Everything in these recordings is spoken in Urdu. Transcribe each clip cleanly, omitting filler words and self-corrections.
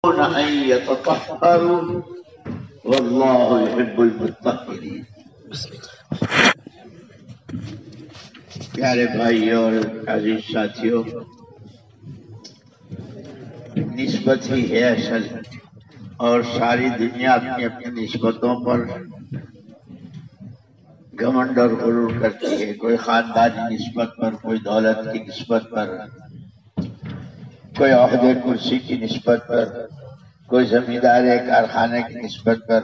يحبون أن يتطهروا والله يحب المطهرين. پیارے بھائی اور عزیز ساتھیوں، نسبت ہی ہے اصل، اور ساری دنیا اپنی اپنی نسبتوں پر گھمنڈ اور غرور کرتی ہے. کوئی خاندانی نسبت پر، کوئی دولت کی نسبت پر، کوئی عہدے کرسی کی نسبت پر، کوئی زمیندار کارخانے کی نسبت پر.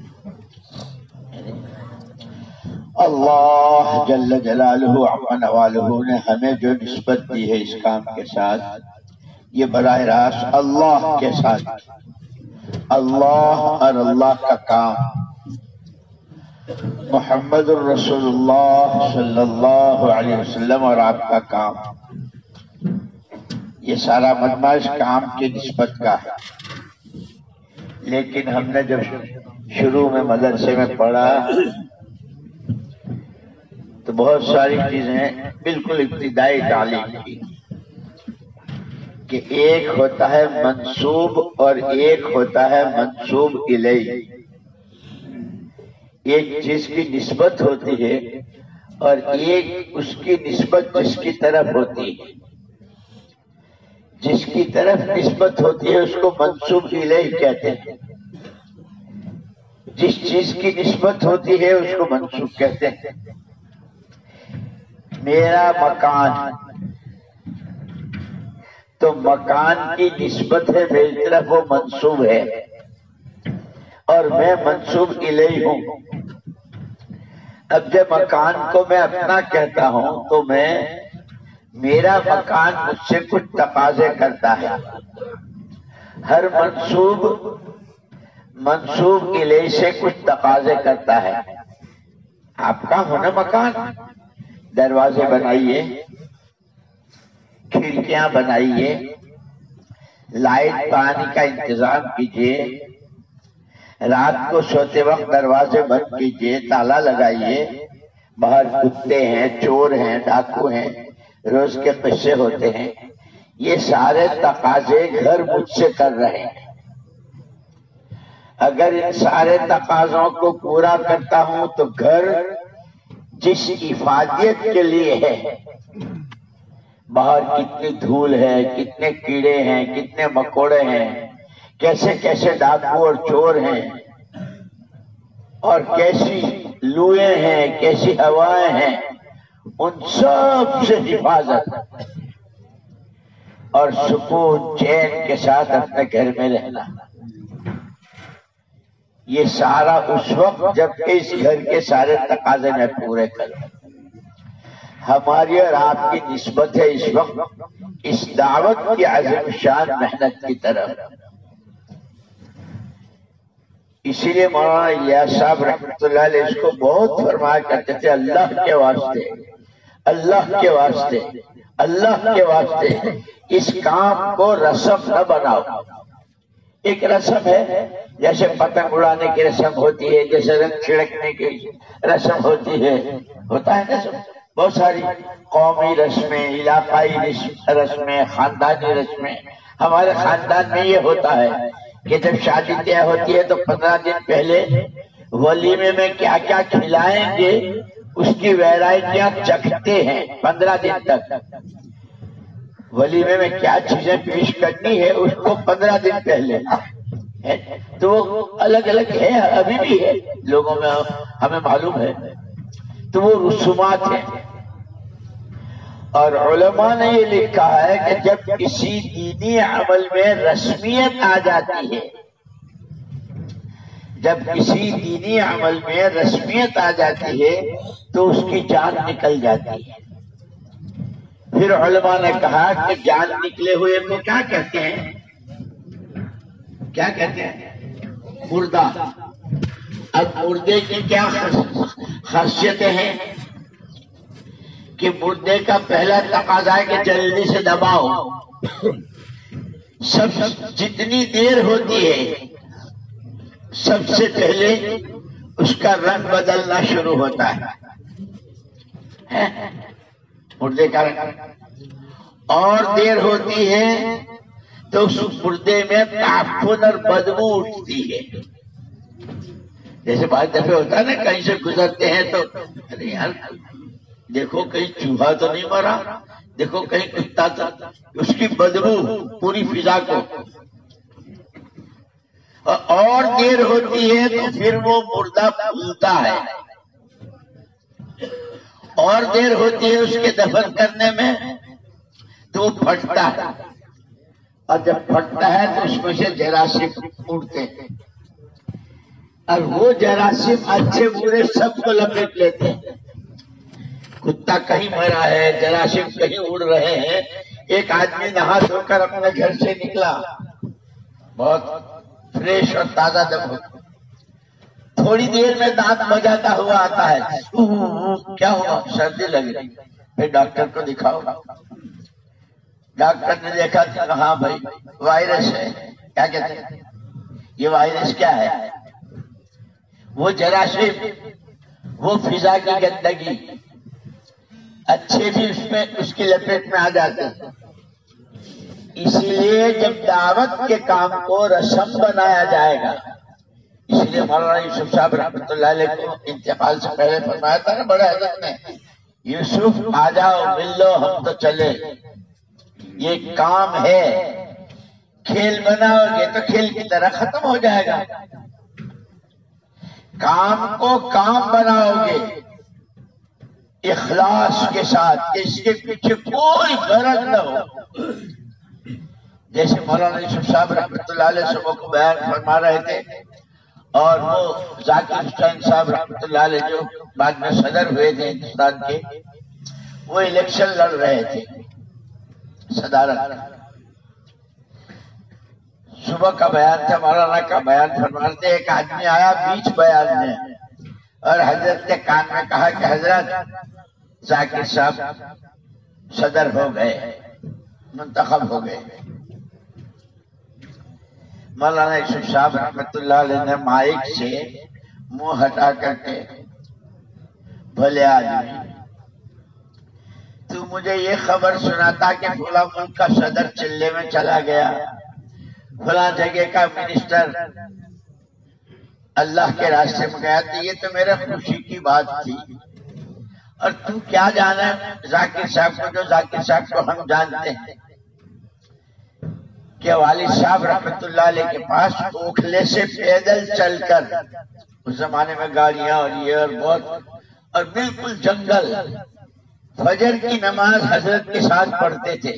اللہ جل جلالہ عما نوالہ نے ہمیں جو نسبت دی ہے اس کام کے ساتھ، یہ براہ راست اللہ کے ساتھ، اللہ اور اللہ کا کام، محمد الرسول اللہ صلی اللہ علیہ وسلم اور آپ کا کام، یہ سارا مجمع اس کام کی نسبت کا ہے. لیکن ہم نے جب شروع میں مدرسے میں پڑھا تو بہت ساری چیزیں بالکل ابتدائی تعلیم کی، کہ ایک ہوتا ہے منسوب اور ایک ہوتا ہے منسوب الیہ. ایک چیز کی نسبت ہوتی ہے اور ایک اس کی نسبت جس کی طرف ہوتی ہے. جس کی طرف نسبت ہوتی ہے اس کو منسوب الیہ کہتے ہیں، جس چیز کی نسبت ہوتی ہے اس کو منسوب کہتے ہیں. میرا مکان، تو مکان کی نسبت ہے میری طرف، وہ منسوب ہے، اور میں منسوب الیہ ہوں. اب جب مکان کو میں اپنا کہتا ہوں تو میرا مکان مجھ سے کچھ تقاضے کرتا ہے. ہر منسوب الیہ سے کچھ تقاضے کرتا ہے. آپ کا ہونا مکان، دروازے بنائیے، کھڑکیاں بنائیے، لائٹ پانی کا انتظام کیجیے، رات کو سوتے وقت دروازے بند کیجیے، تالا لگائیے. باہر کتے ہیں، چور ہیں، ڈاکو ہیں، روز کے قصے ہوتے ہیں. یہ سارے تقاضے گھر مجھ سے کر رہے ہیں. اگر ان سارے تقاضوں کو پورا کرتا ہوں تو گھر جس افادیت کے لیے ہے، باہر کتنی دھول ہے، کتنے کیڑے ہیں، کتنے مکوڑے ہیں، کیسے کیسے ڈاکو اور چور ہیں، اور کیسی لوئیں ہیں، کیسی ہوائیں ہیں، ان سب سے حفاظت اور سکون چین کے ساتھ اپنے گھر میں رہنا. یہ سارا اس وقت جب کہ اس گھر کے سارے تقاضے میں پورے کروں. ہماری اور آپ کی نسبت ہے اس وقت اس دعوت کی عظیم شان محنت کی طرف. اسی لیے مولانا الیاس صاحب رحمۃ اللہ علیہ اس کو بہت فرمایا کرتے تھے، اللہ کے واسطے، اللہ کے واسطے، اللہ کے واسطے اس کام کو رسم نہ بناؤ. ایک رسم ہے، جیسے پتنگ اڑانے کی رسم ہوتی ہے، جیسے رنگ چھڑکنے کی رسم ہوتی ہے، ہوتا ہے نا سب. بہت ساری قومی رسمیں، علاقائی رسمیں، خاندانی رسمیں. ہمارے خاندان میں یہ ہوتا ہے کہ جب شادی طے ہوتی ہے تو 15 دن پہلے ولیمے میں کیا کیا کھلائیں گے اس کی ویرائٹیاں چکھتے ہیں. 15 دن تک ولیمے میں کیا چیزیں پیش کرنی ہے اس کو 15 دن پہلے. تو وہ الگ الگ ہے، ابھی بھی ہے لوگوں میں، ہمیں معلوم ہے. تو وہ رسومات ہیں. اور علماء نے یہ لکھا ہے کہ جب کسی دینی عمل میں رسمیت آ جاتی ہے، جب کسی دینی عمل میں رسمیت آ جاتی ہے تو اس کی جان نکل جاتی ہے. پھر علماء نے کہا کہ جان نکلے ہوئے کو کیا کہتے ہیں؟ کیا کہتے ہیں؟ مردہ. اب مردے کی کیا خاصیتیں ہیں کہ مردے کا پہلا تقاضا ہے کہ جلدی سے دباؤ. سب جتنی دیر ہوتی ہے سب سے پہلے اس کا رنگ بدلنا شروع ہوتا ہے، مردے کا رنگ. اور دیر ہوتی ہے تو اس مردے میں تعفن اور بدبو اٹھتی ہے. جیسے بعض دفعہ ہوتا ہے نا کہیں سے گزرتے ہیں تو ارے یار دیکھو کہیں چوہا تو نہیں مرا, دیکھو کہیں کتا تو, اس کی بدبو پوری فضا کو. اور دیر ہوتی ہے تو پھر وہ مردہ پھولتا ہے, اور دیر ہوتی ہے اس کے دفن کرنے میں تو وہ پھٹتا ہے, اور جب پھٹتا ہے تو اس میں سے جراثیم اڑتے ہیں, اور وہ جراثیم اچھے برے سب کو لپیٹ لیتے ہیں. کتا کہیں مرا ہے, جراثیم کہیں اڑ رہے ہیں. ایک آدمی نہا دھو کر اپنے گھر سے نکلا, بہت فریش اور تازہ دم ہو, تھوڑی دیر میں دانت بجاتا ہوا آتا ہے, کیا ہوا؟ سردی لگ رہی. پھر ڈاکٹر کو دکھاؤ. ڈاکٹر نے دیکھا کہ ہاں بھائی وائرس ہے. کیا کہتے ہیں یہ وائرس کیا ہے؟ وہ جراثیم, وہ فضا کی گندگی, اچھے بھی اس کی لپیٹ میں آ جاتے ہیں. اسی لیے جب دعوت کے کام کو رسم بنایا جائے گا, اس لیے مولانا یوسف صاحب رحمۃ اللہ علیہ کو انتقال سے پہلے فرمایا تھا نا بڑے حضرت نے, یوسف آ جاؤ مل لو ہم تو چلے, یہ کام ہے. کھیل بناؤ گے تو کھیل کی طرح ختم ہو جائے گا, کام کو کام بناؤ گے اخلاص کے ساتھ, اس کے پیچھے کوئی غرض نہ ہو. جیسے مولانا یوسف صاحب رحمۃ اللہ علیہ صبح کو بیان فرما رہے تھے, اور وہ ذاکر حسین صاحب رحمۃ اللہ علیہ جو بعد میں صدر ہوئے تھے ہندوستان کے, وہ الیکشن لڑ رہے تھے صدارت. صبح کا بیان تھا, مولانا کا بیان فرما رہے تھے. ایک آدمی آیا بیچ بیان میں اور حضرت کے کان میں کہا کہ حضرت ذاکر صاحب صدر ہو گئے, منتخب ہو گئے. مولانا یوسف صاحب رحمۃ اللہ علیہ نے مائک سے منہ ہٹا کر کے, بھلے آدمی تو مجھے یہ خبر سناتا کہ فلاں ملک کا صدر چلے میں چلا گیا, فلاں جگہ کا منسٹر اللہ کے راستے میں گیا, تو یہ تو میرے خوشی کی بات تھی. اور تو کیا جانا ذاکر صاحب کو, جو ذاکر صاحب کو ہم جانتے ہیں کہ والد صاحب رحمۃ اللہ علیہ کے پاس اوکھلے سے پیدل چل کر, اس زمانے میں گاڑیاں اور یہ اور بہت, اور بالکل جنگل, فجر کی نماز حضرت کے ساتھ پڑھتے تھے.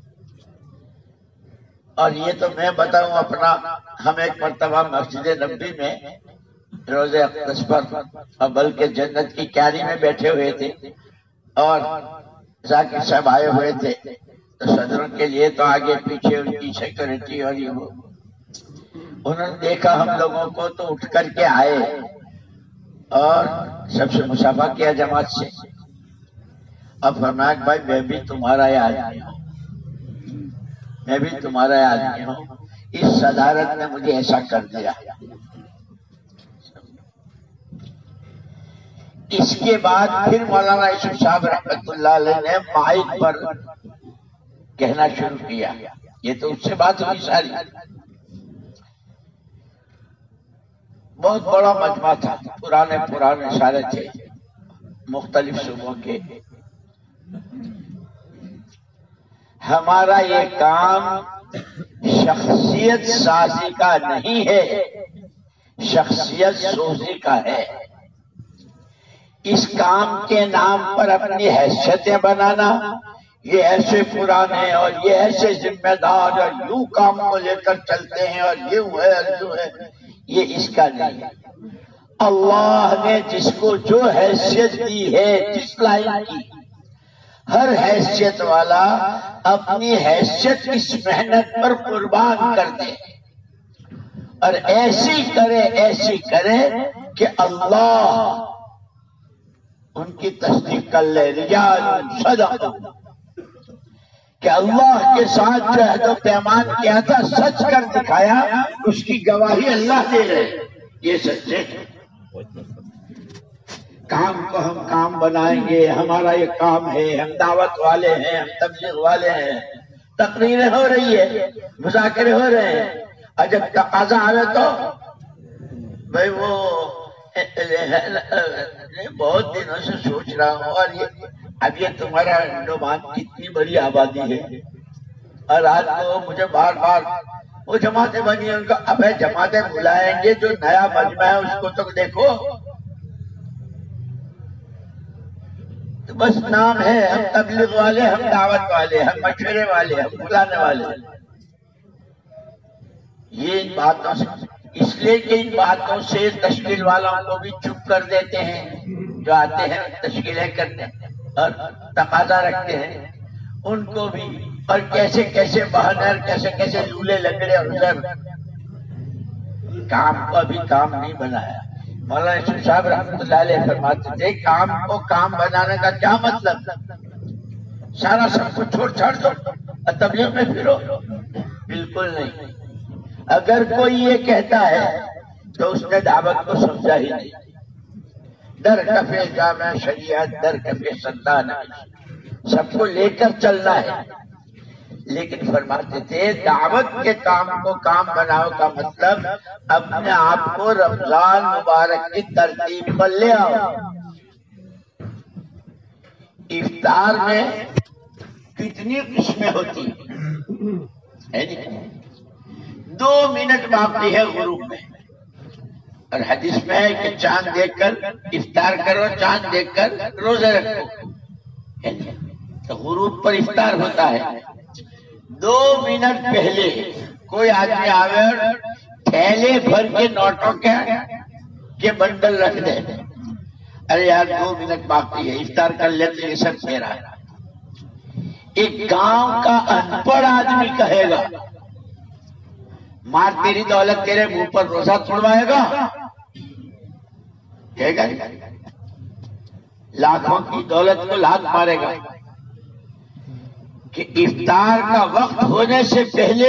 اور یہ تو میں بتاؤں اپنا, ہم ایک مرتبہ مسجد نبوی میں روزے اقدس پر, اور بلکہ جنت کی کیاری میں بیٹھے ہوئے تھے, اور ذاکر صاحب آئے ہوئے تھے. تو صدروں کے لیے تو آگے پیچھے ان کی سیکورٹی اور یہ وہ, انہوں نے دیکھا ہم لوگوں کو تو اٹھ کر کے آئے اور سب سے مصافحہ کیا جماعت سے. اب فرمایا بھائی میں بھی تمہارا ہی آدمی ہوں, میں بھی تمہارا آدمی ہوں, اس صدارت نے مجھے ایسا کر دیا. اس کے بعد پھر مولانا یوسف صاحب رحمۃ اللہ علیہ نے مائک پر کہنا شروع کیا. یہ تو اس سے بات ہوئی ساری. بہت بڑا مجمع تھا, پرانے سارے تھے مختلف صوبوں کے. ہمارا یہ کام شخصیت سازی کا نہیں ہے, شخصیت سوزی کا ہے. اس کام کے نام پر اپنی حیثیتیں بنانا, یہ ایسے پرانے اور یہ ایسے ذمہ دار اور یوں کام کو لے کر چلتے ہیں اور یہ ہے اور یوں ہے, یہ اس کا نہیں ہے. اللہ نے جس کو جو حیثیت دی ہے, جس لائن کی, ہر حیثیت والا اپنی حیثیت اس محنت پر قربان کر دے, اور ایسی کرے کہ اللہ ان کی تصدیق کر لے. رجال صدق, کہ اللہ کے ساتھ جو عہد و پیمان کیا تھا سچ کر دکھایا, اس کی گواہی اللہ دے رہے, یہ سچے. کام کو ہم کام بنائیں گے, ہمارا یہ کام ہے, ہم دعوت والے ہیں, ہم تبلیغ والے ہیں, تقریریں ہو رہی ہے، مذاکرے ہو رہے ہیں، اور جب تقاضا آئے تو بھائی وہ بہت دنوں سے سوچ رہا ہوں، اور اب یہ تمہارا انڈومان کتنی بڑی آبادی ہے، اور رات کو مجھے بار بار وہ جماعتیں بنی ہیں، ان کا اب ہے جماعتیں بلائیں گے، جو نیا مجمع ہے اس کو تو دیکھو، تو بس نام ہے، ہم تبلیغ والے، ہم دعوت والے، ہم مشورے والے، ہم بلانے والے. یہ ان باتوں سے، اس لیے کہ ان باتوں سے تشکیل والوں کو بھی چپ کر دیتے ہیں، جو آتے ہیں تشکیلیں کرتے ہیں اور تقاضا رکھتے ہیں ان کو بھی، اور کیسے کیسے بہانے، کیسے کیسے لولے لگڑے اور ادھر کام کو ابھی کام نہیں بنایا. مولانا یوسف صاحب رحمۃ اللہ علیہ فرماتے تھے کام کو کام بنانے کا کیا مطلب، سارا سب کو چھوڑ دو اور تبلیغ میں پھرو، بالکل نہیں. اگر کوئی یہ کہتا ہے تو اس نے دعوت کو سمجھا ہی نہیں. در کفے جامع شریعت، در کفے سلطان، سب کو لے کر چلنا ہے. لیکن فرماتے تھے دعوت کے کام کو کام بناؤ کا مطلب اپنے آپ کو رمضان مبارک کی ترتیب پر لے آؤ. افطار میں کتنی قسمیں ہوتی ہیں، 2 منٹ باقی ہے غروب میں، اور حدیث میں ہے کہ چاند دیکھ کر افطار کرو، چاند دیکھ کر روزے رکھو. تو غروب پر افطار ہوتا ہے. 2 منٹ پہلے کوئی آدمی آوے اور تھیلے بھر کے نوٹوں کے بنڈل رکھ دے، ارے یار 2 منٹ باقی ہے، افطار کر لیتے، یہ سب کہہ رہا ہے. ایک گاؤں کا ان پڑھ آدمی کہے گا مار تیری دولت تیرے منہ پر روزہ توڑوائے گا، کہے گا لاکھوں کی دولت کو لات مارے گا. کہ افطار کا وقت ہونے سے پہلے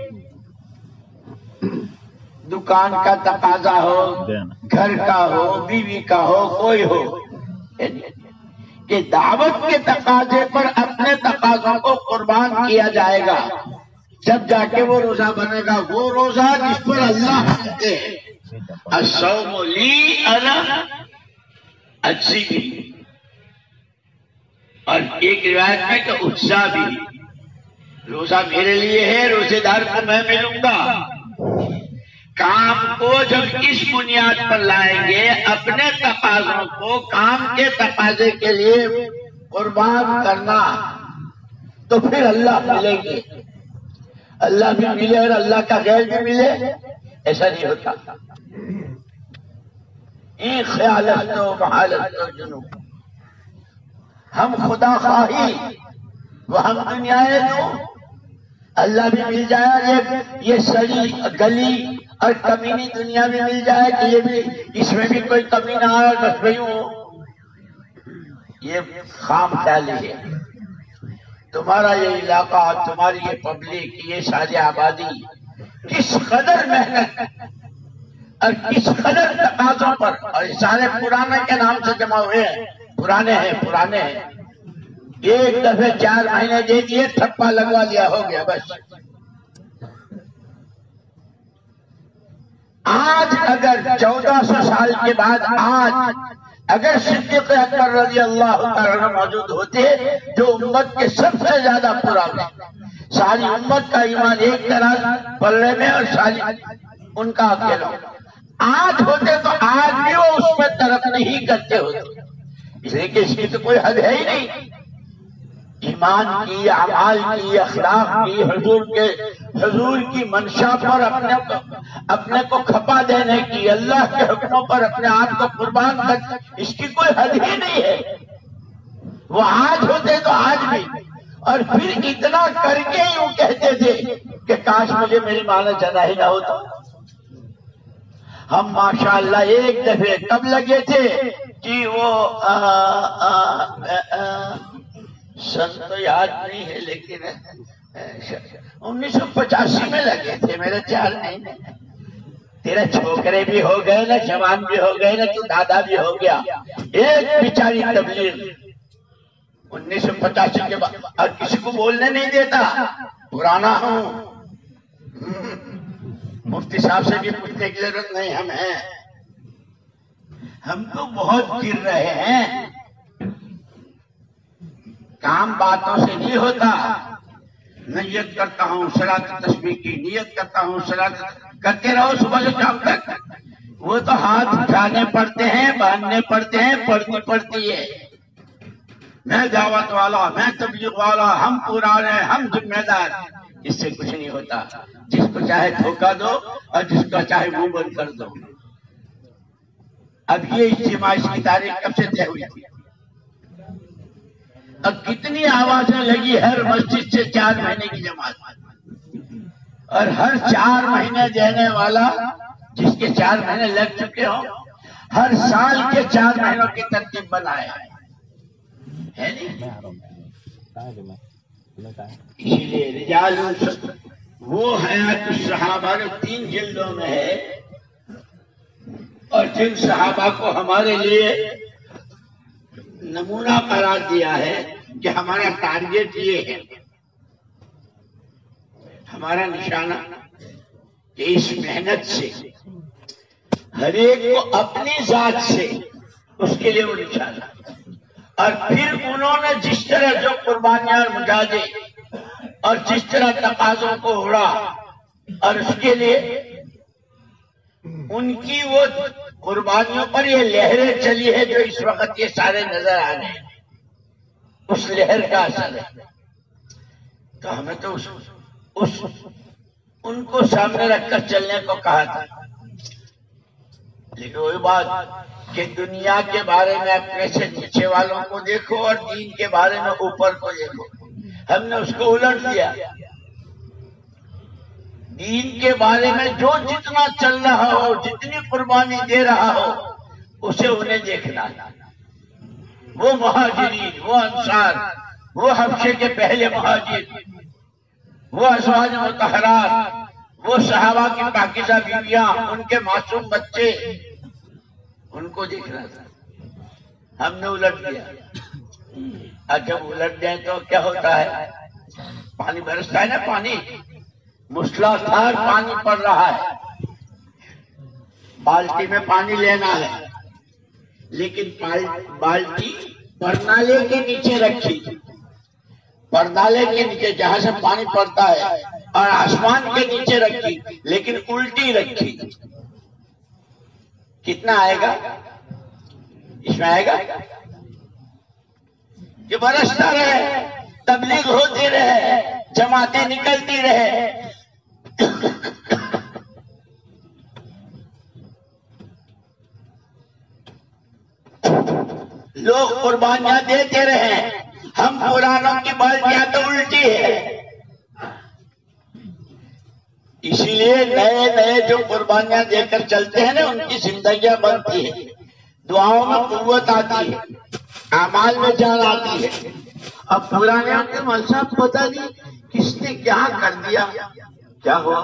دکان کا تقاضا ہو، گھر کا ہو، بیوی کا ہو، کوئی ہو، کہ دعوت کے تقاضے پر اپنے تقاضوں کو قربان کیا جائے گا، جب جا کے وہ روزہ بنے گا. وہ روزہ جس پر اللہ کہتے ہیں الصوم لی انا اجزی بھی، اور ایک روایت میں کہ اجزا بھی، روزہ میرے لیے ہے، روزے دار کو میں ملوں گا. کام کو جب اس بنیاد پر لائیں گے اپنے تقاضوں کو کام کے تقاضے کے لیے قربان کرنا، تو پھر اللہ ملیں گے. اللہ بھی ملے اور اللہ کا غیر بھی ملے، ایسا نہیں ہوتا. این خیالت و محالت و جنوب، ہم خدا خواہی وہ ہم دنیا دو، اللہ بھی مل جائے، یہ سڑی گلی اور کمینی دنیا بھی مل جائے کہ یہ بھی اس میں بھی کوئی کمی نہ آئے، بس بھئی ہوں. یہ خام خیالی ہے. تمہارا یہ علاقہ، تمہاری یہ پبلک، یہ ساری آبادی کس قدر محنت اور کس قدر تقاضوں پر، اور سارے پرانے کے نام سے جمع ہوئے ہیں، پرانے ہیں. ایک دفعہ 4 مہینے دے دیے، ٹھپا لگوا لیا، ہو گیا بس. آج اگر 1400 سال کے بعد آج اگر صدیق اکبر رضی اللہ تعالیٰ موجود ہوتے جو امت کے سب سے زیادہ پرانے، ساری امت کا ایمان ایک طرح پلے میں اور ساری ان کا اکیلا، آج ہوتے تو آج بھی وہ اس میں ترک نہیں کرتے ہوتے، اس لیے کہ اس کی تو کوئی حد ہے ہی نہیں. ایمان کی، اعمال کی، اخلاق کی، حضور کی منشا پر اپنے کو کھپا دینے کی، اللہ کے حکموں پر اپنے آپ کو قربان کر، اس کی کوئی حد ہی نہیں ہے. وہ آج ہوتے تو آج بھی، اور پھر اتنا کر کے یوں کہتے تھے کہ کاش مجھے میری ماں نے جنا ہی نہ ہوتا. ہم ماشاءاللہ ایک دفعے کب لگے تھے کہ وہ سن تو یاد نہیں ہے، لیکن 1985 میں لگے تھے میرے 4 مہینے. تیرے چھوکرے بھی ہو گئے نا، جوان بھی ہو گئے نا، تو دادا بھی ہو گیا. ایک بیچاری تبلیغ 1985 کے بعد، اور کسی کو بولنے نہیں دیتا. پرانا ہوں، مفتی صاحب سے بھی پوچھنے کی ضرورت نہیں، ہم ہیں، ہم تو بہت گر رہے ہیں. کام باتوں سے نہیں ہوتا. نیت کرتا ہوں صلاۃ تسبیح کی، نیت کرتا ہوں صلاۃ، کرتے رہو صبح سے شام تک. وہ تو ہاتھ اٹھانے پڑتے ہیں، باندھنے پڑتے ہیں، پڑھنی پڑتی ہے. میں دعوت والا، میں تبلیغ والا، ہم پرانے، ہم ذمہ دار. اس سے کچھ نہیں ہوتا. جس کو چاہے دھوکہ دو اور جس کا چاہے منہ بند کر دو. اب یہ اجتماع اس کی تاریخ کب سے طے ہوئی تھی؟ اب کتنی آوازیں لگی ہر مسجد سے 4 مہینے کی جماعت، اور ہر 4 مہینے دینے والا جس کے 4 مہینے لگ چکے ہوں، ہر سال کے 4 مہینوں کی ترتیب بنائے ہے نہیں. اسی لیے رجال وہ حیات الصحابہ جو 3 جلدوں میں ہے، اور جن صحابہ کو ہمارے لیے نمونہ قرار دیا ہے کہ ہمارا ٹارگیٹ یہ ہے، ہمارا نشانہ، کہ اس محنت سے ہر ایک کو اپنی ذات سے اس کے لیے وہ نشانہ. اور پھر انہوں نے جس طرح جو قربانیاں اور مجاہدے اور جس طرح تقاضوں کو اڑا، اور اس کے لیے ان کی وہ قربانیوں پر یہ لہریں چلی ہے جو اس وقت یہ سارے نظر آ رہے ہیں، اس لہر کا اثر ہے. تو ہمیں تو ان کو سامنے رکھ کر چلنے کو کہا تھا. لیکن وہی بات کہ دنیا کے بارے میں اپنے سے نیچے والوں کو دیکھو اور دین کے بارے میں اوپر کو دیکھو. ہم نے اس کو الٹ دیا. دین کے بارے میں جو جتنا چل رہا ہو، جتنی قربانی دے رہا ہو، اسے انہیں دیکھنا. وہ مہاجرین، وہ انصار، وہ حبشے کے پہلے مہاجر، وہ ازواج مطہرات، وہ صحابہ کی پاکیزہ بیویاں، ان کے معصوم بچے، ان کو دیکھنا تھا. ہم نے الٹ دیا. اور جب الٹ دیں تو کیا ہوتا ہے؟ پانی برستا ہے نا، پانی موسلادھار پانی پڑ رہا ہے، بالٹی میں پانی لینا ہے، لیکن بالٹی پرنالے کے نیچے رکھی، پرنالے کے نیچے جہاں سے پانی پڑتا ہے، اور آسمان کے نیچے رکھی، لیکن الٹی رکھی. کتنا آئے گا اس میں؟ آئے گا کہ برستا رہے، تبلیغ ہوتی رہے، جماعتیں نکلتی رہے. لوگ قربانیاں دیتے رہے، ہم پرانوں کی بالٹیاں تو الٹی ہے. اسی لیے نئے نئے جو قربانیاں دے کر چلتے ہیں نا، ان کی زندگیاں بنتی ہے، دعاؤں میں قوت آتی ہے، اعمال میں جان آتی ہے. اب پرانے کے مول صاحب پتہ نہیں کس نے کیا کر دیا، کیا ہوا.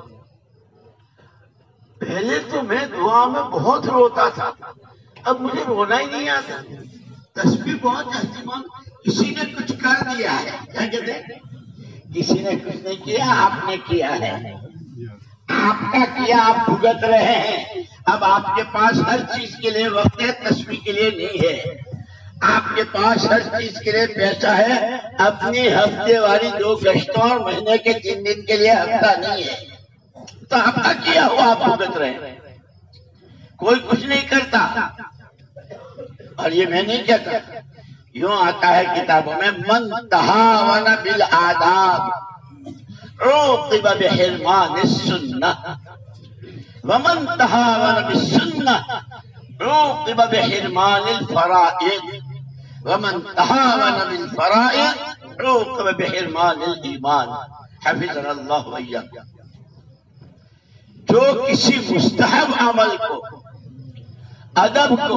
پہلے تو میں دعا میں بہت روتا تھا، اب مجھے رونا ہی نہیں آتا. تسبیح بہت اہتمام، کسی نے کچھ کر دیا ہے، کیا کہتے ہیں، کسی نے کچھ نہیں کیا، آپ نے کیا ہے. آپ کا کیا آپ بھگت رہے ہیں. اب آپ کے پاس ہر چیز کے لیے وقت ہے، تسبیح کے لیے نہیں ہے. آپ کے پاس ہر چیز کے لیے پیسہ ہے، اپنی ہفتے والی 2 گشتوں اور مہینے کے 3 دن کے لیے ہفتہ نہیں ہے. تو آپ کا کیا ہوا آپ بھگت رہے ہیں. کوئی کچھ نہیں کرتا. اور یہ میں نہیں کہتا، یوں آتا ہے کتابوں میں، من تہاون بالآداب عوقب بحرمان السنہ، ومن تہاون بالسنہ عوقب بحرمان الفرائض، ومن تہاون بالفرائض عوقب بحرمان الایمان. حفظنا اللہ وإیاکم. جو کسی مستحب عمل کو، ادب کو،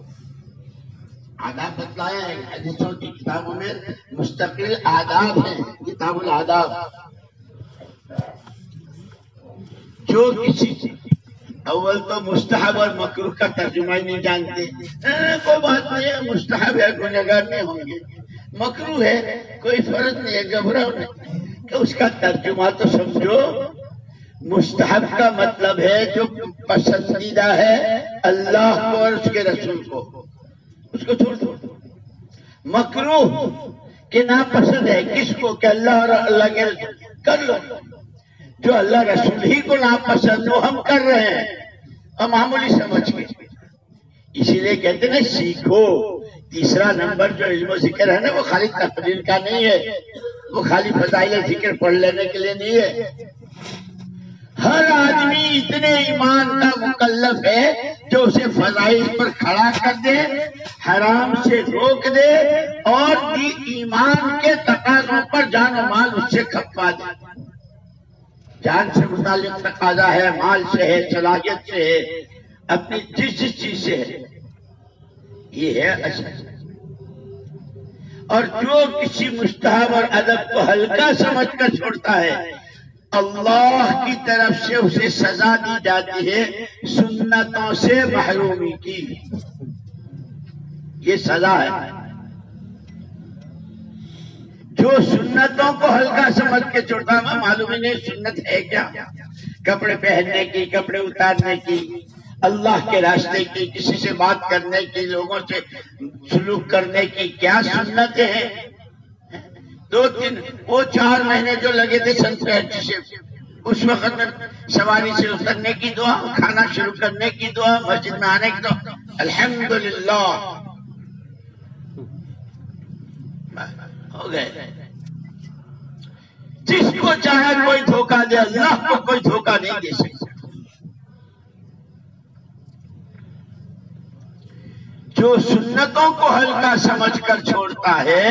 آداب بتلایا ہے حدیثوں کی کتابوں میں، مستقل آداب ہیں، کتاب الآداب. جو کسی، اول تو مستحب اور مکروہ کا ترجمہ ہی نہیں جانتے. کوئی بات نہیں ہے، مستحب ہے گنہگار نہیں ہوں گے، مکروہ ہے کوئی فرض نہیں ہے گھبراؤ نہیں. کہ اس کا ترجمہ تو سمجھو. مستحب کا مطلب ہے جو پسندیدہ ہے اللہ کو اور اس کے رسول کو، اس کو چھوڑ دو. مکروہ کہ ناپسند ہے کس کو؟ کہ اللہ اور اللہ کے رسول کر لو. جو اللہ رسول ہی کو ناپسند ہو ہم کر رہے ہیں اور معمولی سمجھ کے. اسی لیے کہتے ہیں سیکھو. تیسرا نمبر جو علم و ذکر ہے نا وہ خالی تقریر کا نہیں ہے، وہ خالی فضائل ذکر پڑھ لینے کے لیے نہیں ہے. ہر آدمی اتنے ایمان کا مکلف ہے جو اسے فضائل پر کھڑا کر دے، حرام سے روک دے اور ایمان کے تقاضوں پر جان و مال اس سے کھپا دے. جان سے متعلق تقاضا ہے، مال سے ہے، صلاحیت سے ہے، اپنی جس چیز سے ہے. یہ ہے اصل. اور جو کسی مستحب اور ادب کو ہلکا سمجھ کر چھوڑتا ہے اللہ کی طرف سے اسے سزا دی جاتی ہے سنتوں سے محرومی کی. یہ سزا ہے. جو سنتوں کو ہلکا سمجھ کے چھوڑتا ہے، معلوم ہی نہیں سنت ہے کیا. کپڑے پہننے کی، کپڑے اتارنے کی، اللہ کے راستے کی، کسی سے بات کرنے کی، لوگوں سے سلوک کرنے کی کیا سنتیں ہیں. 2-3 وہ 4 مہینے جو لگے تھے سن 65 سے، اس وقت میں سواری سے اترنے کی دعا، کھانا شروع کرنے کی دعا، مسجد میں آنے کی دعا، الحمدللہ ہو گئے. جس کو چاہے کوئی دھوکہ دے، اللہ کو کوئی دھوکہ نہیں دے سکتا. جو سنتوں کو ہلکا سمجھ کر چھوڑتا ہے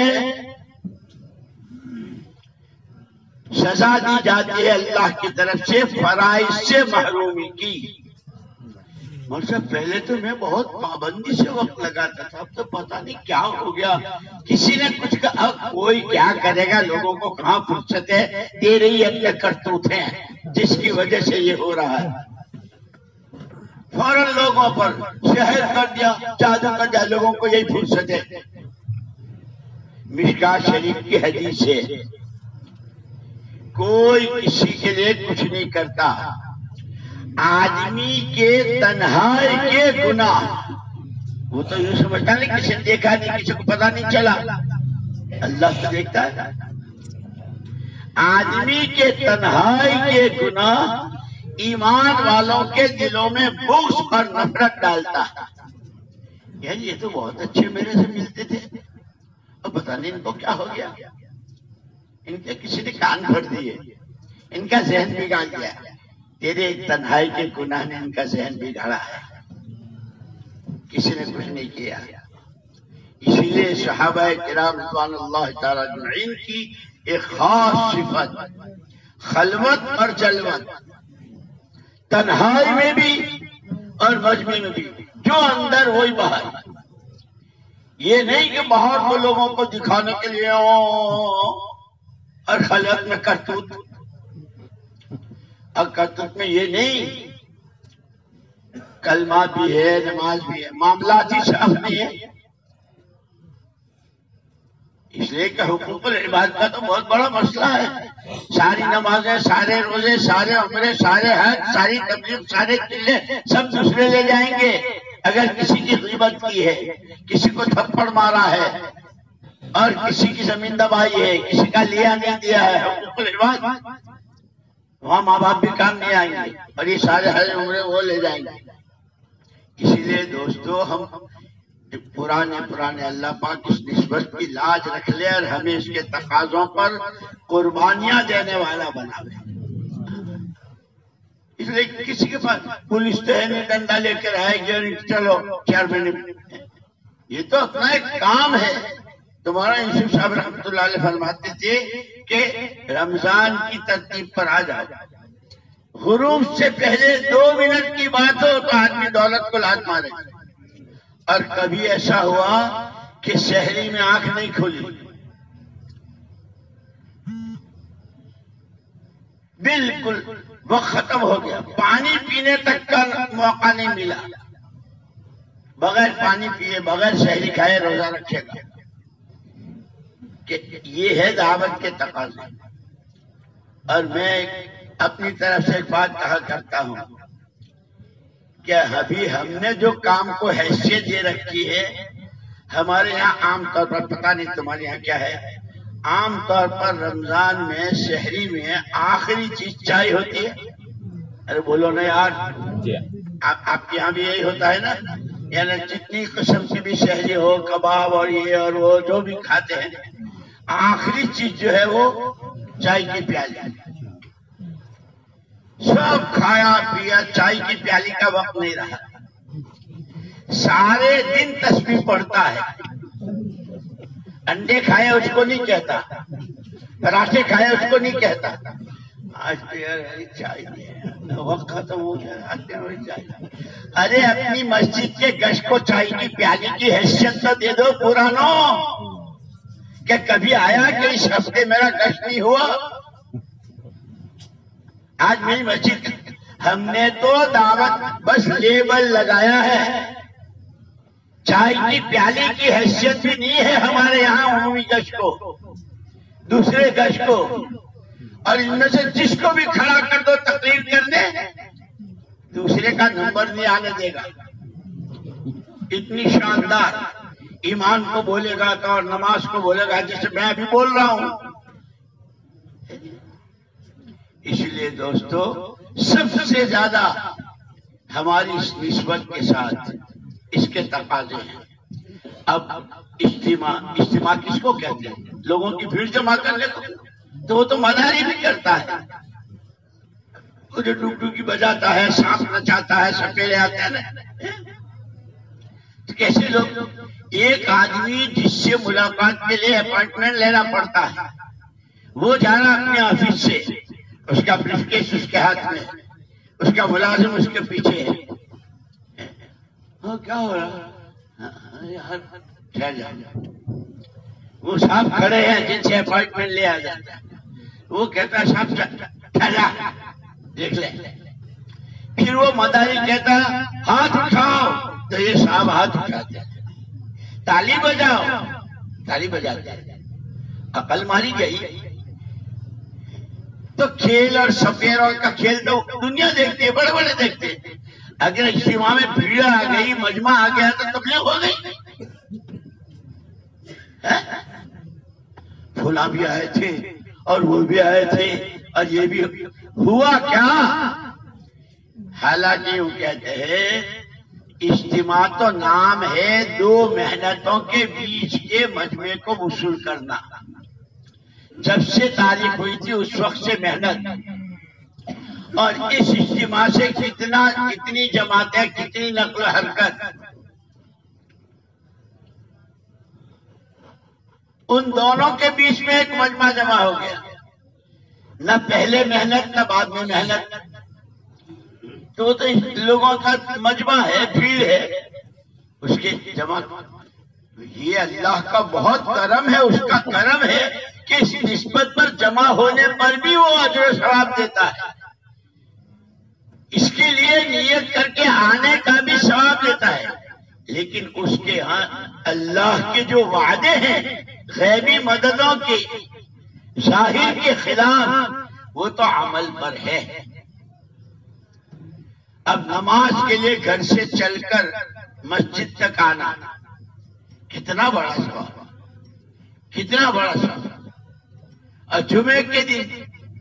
سزا دی جاتی ہے اللہ کی طرف سے فرائض سے محرومی کی. مول صاحب پہلے تو میں بہت پابندی سے وقت لگاتا تھا، اب تو پتہ نہیں کیا ہو گیا. کسی نے کچھ کہا، اب کوئی کیا کرے گا، لوگوں کو کہاں فرصت ہے. تیرے ہی اپنے کرتوت ہیں جس کی وجہ سے یہ ہو رہا ہے. فوراً لوگوں پر شہر کر دیا، جادو کر دیا، لوگوں کو یہی فرصت ہے. مشکات شریف کی حدیث ہے کوئی کسی کے لیے کچھ نہیں کرتا. آدمی کے تنہائی کے گناہ، وہ تو یوں سمجھتا نہیں کسی نے دیکھا نہیں، کسی کو پتا نہیں چلا، اللہ تو دیکھتا ہے. آدمی کے تنہائی کے گناہ ایمان والوں کے دلوں میں بغض اور نفرت ڈالتا ہے. یعنی یہ تو بہت اچھے میرے سے ملتے تھے، اور پتہ نہیں ان کو کیا ہو گیا. ان کے کسی نے کان بھر دیے، ان کا ذہن بگاڑ دیا. تیرے تنہائی کے گناہ نے ان کا ذہن بگاڑا ہے، کسی نے کچھ نہیں کیا. اسی لیے صحابہ کرام رضوان اللہ تعالی اجمعین کی ایک خاص صفت خلوت اور جلوت، تنہائی میں بھی اور مجمع میں بھی، جو اندر وہی باہر. یہ نہیں کہ باہر کو لوگوں کو دکھانے کے لیے اور خلوت میں کرتوت، اور کرتوت میں یہ نہیں، کلمہ بھی ہے، نماز بھی ہے، معاملات ہی صاف نہیں ہے. اس لیے کہ حقوق العباد کا تو بہت بڑا مسئلہ ہے. ساری نمازیں، سارے روزے، سارے عمرے، سارے حج، ساری تبلیغ، سارے قلعے سب دوسرے لے جائیں گے. اگر کسی کی غیبت کی ہے، کسی کو تھپڑ مارا ہے اور کسی کی زمین دبائی ہے، کسی کا لیا نہیں دیا ہے، حقوق العباد، وہاں ماں باپ بھی کام نہیں آئیں گے اور یہ سارے حج عمرے وہ لے جائیں گے. اسی لیے دوستو ہم پرانے اللہ پاک اس نسبت کی لاج رکھ لے اور ہمیں اس کے تقاضوں پر قربانیاں دینے والا بناوے. اس لیے کسی کے پاس پولیس تو ہے نہیں، ڈنڈا لے کر آئے گی چلو 4 مہینے، یہ تو اپنا ایک کام ہے. تمہارا یوسف صاحب رحمۃ اللہ علیہ فرماتے تھے کہ رمضان کی ترتیب پر آ جاؤ، غروب سے پہلے 2 منٹ کی بات ہو تو آدمی دولت کو لات مارے. اور کبھی ایسا ہوا کہ شہری میں آنکھ نہیں کھلی، بالکل وقت ختم ہو گیا، پانی پینے تک کا موقع نہیں ملا. بغیر پانی پیے، بغیر شہری کھائے روزہ رکھے گا. کہ یہ ہے دعوت کے تقاضے. اور میں اپنی طرف سے ایک بات کہا کرتا ہوں کہ ابھی ہم نے جو کام کو حیثیت دے رکھی ہے، ہمارے یہاں عام طور پر، پتہ نہیں تمہارے یہاں کیا ہے، عام طور پر رمضان میں شہری میں آخری چیز چائے ہوتی ہے. ارے بولو نا یار، آپ کے یہاں بھی یہی ہوتا ہے نا؟ یعنی جتنی قسم کی بھی شہری ہو، کباب اور یہ اور وہ جو بھی کھاتے ہیں، آخری چیز جو ہے وہ چائے کی پیالی. سب کھایا پیا، چائے کی پیالی کا وقت نہیں رہا. سارے دن تسبیح پڑھتا ہے. انڈے کھائے اس کو نہیں کہتا، پراٹھے کھائے اس کو نہیں کہتا. آج چائے وقت ختم ہو گیا، چائے. ارے اپنی مسجد کے گشت کو چائے کی پیالی کی حیثیت تو دے دو پرانو. کہ کبھی آیا کہ اس ہفتے میرا گشت نہیں ہوا؟ آج میری مسجد، ہم نے تو دعوت بس لیبل لگایا ہے، چائے کی پیالی کی حیثیت بھی نہیں ہے ہمارے یہاں عمومی گشت کو، دوسرے گشت کو. اور ان میں سے جس کو بھی کھڑا کر دو تقریر کرنے، دوسرے کا نمبر نہیں آنے دے گا. اتنی شاندار ایمان کو بولے گا تو اور نماز کو بولے گا، جسے میں ابھی بول رہا ہوں. اس لیے دوستو، سب سے زیادہ ہماری اس نسبت کے ساتھ اس کے تقاضے ہیں. اب اجتماع کس کو کہتے ہیں؟ لوگوں کی بھیڑ جمع کر لے تو وہ تو مداری بھی کرتا ہے. وہ جو ڈوکی بجاتا ہے، سانپ نچاتا ہے، سپیلے آتے ہیں نا. تو کیسے لوگ، ایک آدمی جس سے ملاقات کے لیے اپائنٹمنٹ لینا پڑتا ہے، وہ جانا اپنے آفس سے، اس کا بریف کیس اس کے ہاتھ میں، اس کا ملازم اس کے پیچھے ہے. کیا ہو رہا ہے؟ وہ صاحب کھڑے ہیں جن سے اپائنٹمنٹ لیا جاتا ہے. وہ کہتا ہے صاحب ٹھہرا دیکھ لیں. پھر وہ مداری کہتا ہے ہاتھ اٹھاؤ، تو یہ صاحب ہاتھ اٹھاتے ہیں. تالی بجاؤ، تالی بجاتے ہیں. عقل ماری گئی. تو کھیل اور سفیروں کا کھیل تو دنیا دیکھتی ہے، بڑے بڑے دیکھتے ہیں. اگر اجتماع میں بھیڑ آ گئی، مجمع آ گیا تو تبلیغ ہو گئی. فلاں بھی آئے تھے اور وہ بھی آئے تھے اور یہ بھی ہوا کیا؟ حالانکہ وہ کہتے ہیں اجتماع تو نام ہے دو محنتوں کے بیچ کے مجمع کو وصول کرنا. جب سے تاریخ ہوئی تھی اس وقت سے محنت، اور اس اجتماع سے کتنی جماعتیں، کتنی نقل و حرکت. ان دونوں کے بیچ میں ایک مجمع جمع ہو گیا. نہ پہلے محنت نہ بعد میں محنت. تو لوگوں کا مجمع ہے، بھیڑ ہے، اس کے جمع. یہ اللہ کا بہت کرم ہے، اس کا کرم ہے کہ اس نسبت پر جمع ہونے پر بھی وہ اجر و ثواب دیتا ہے. اس کے لیے نیت کر کے آنے کا بھی ثواب دیتا ہے. لیکن اس کے ہاں اللہ کے جو وعدے ہیں غیبی مددوں کے، ظاہر کے خلاف، وہ تو عمل پر ہے. اب نماز کے لیے گھر سے چل کر مسجد تک آنا کتنا بڑا ثواب، کتنا بڑا ثواب. اور جمعے کے دن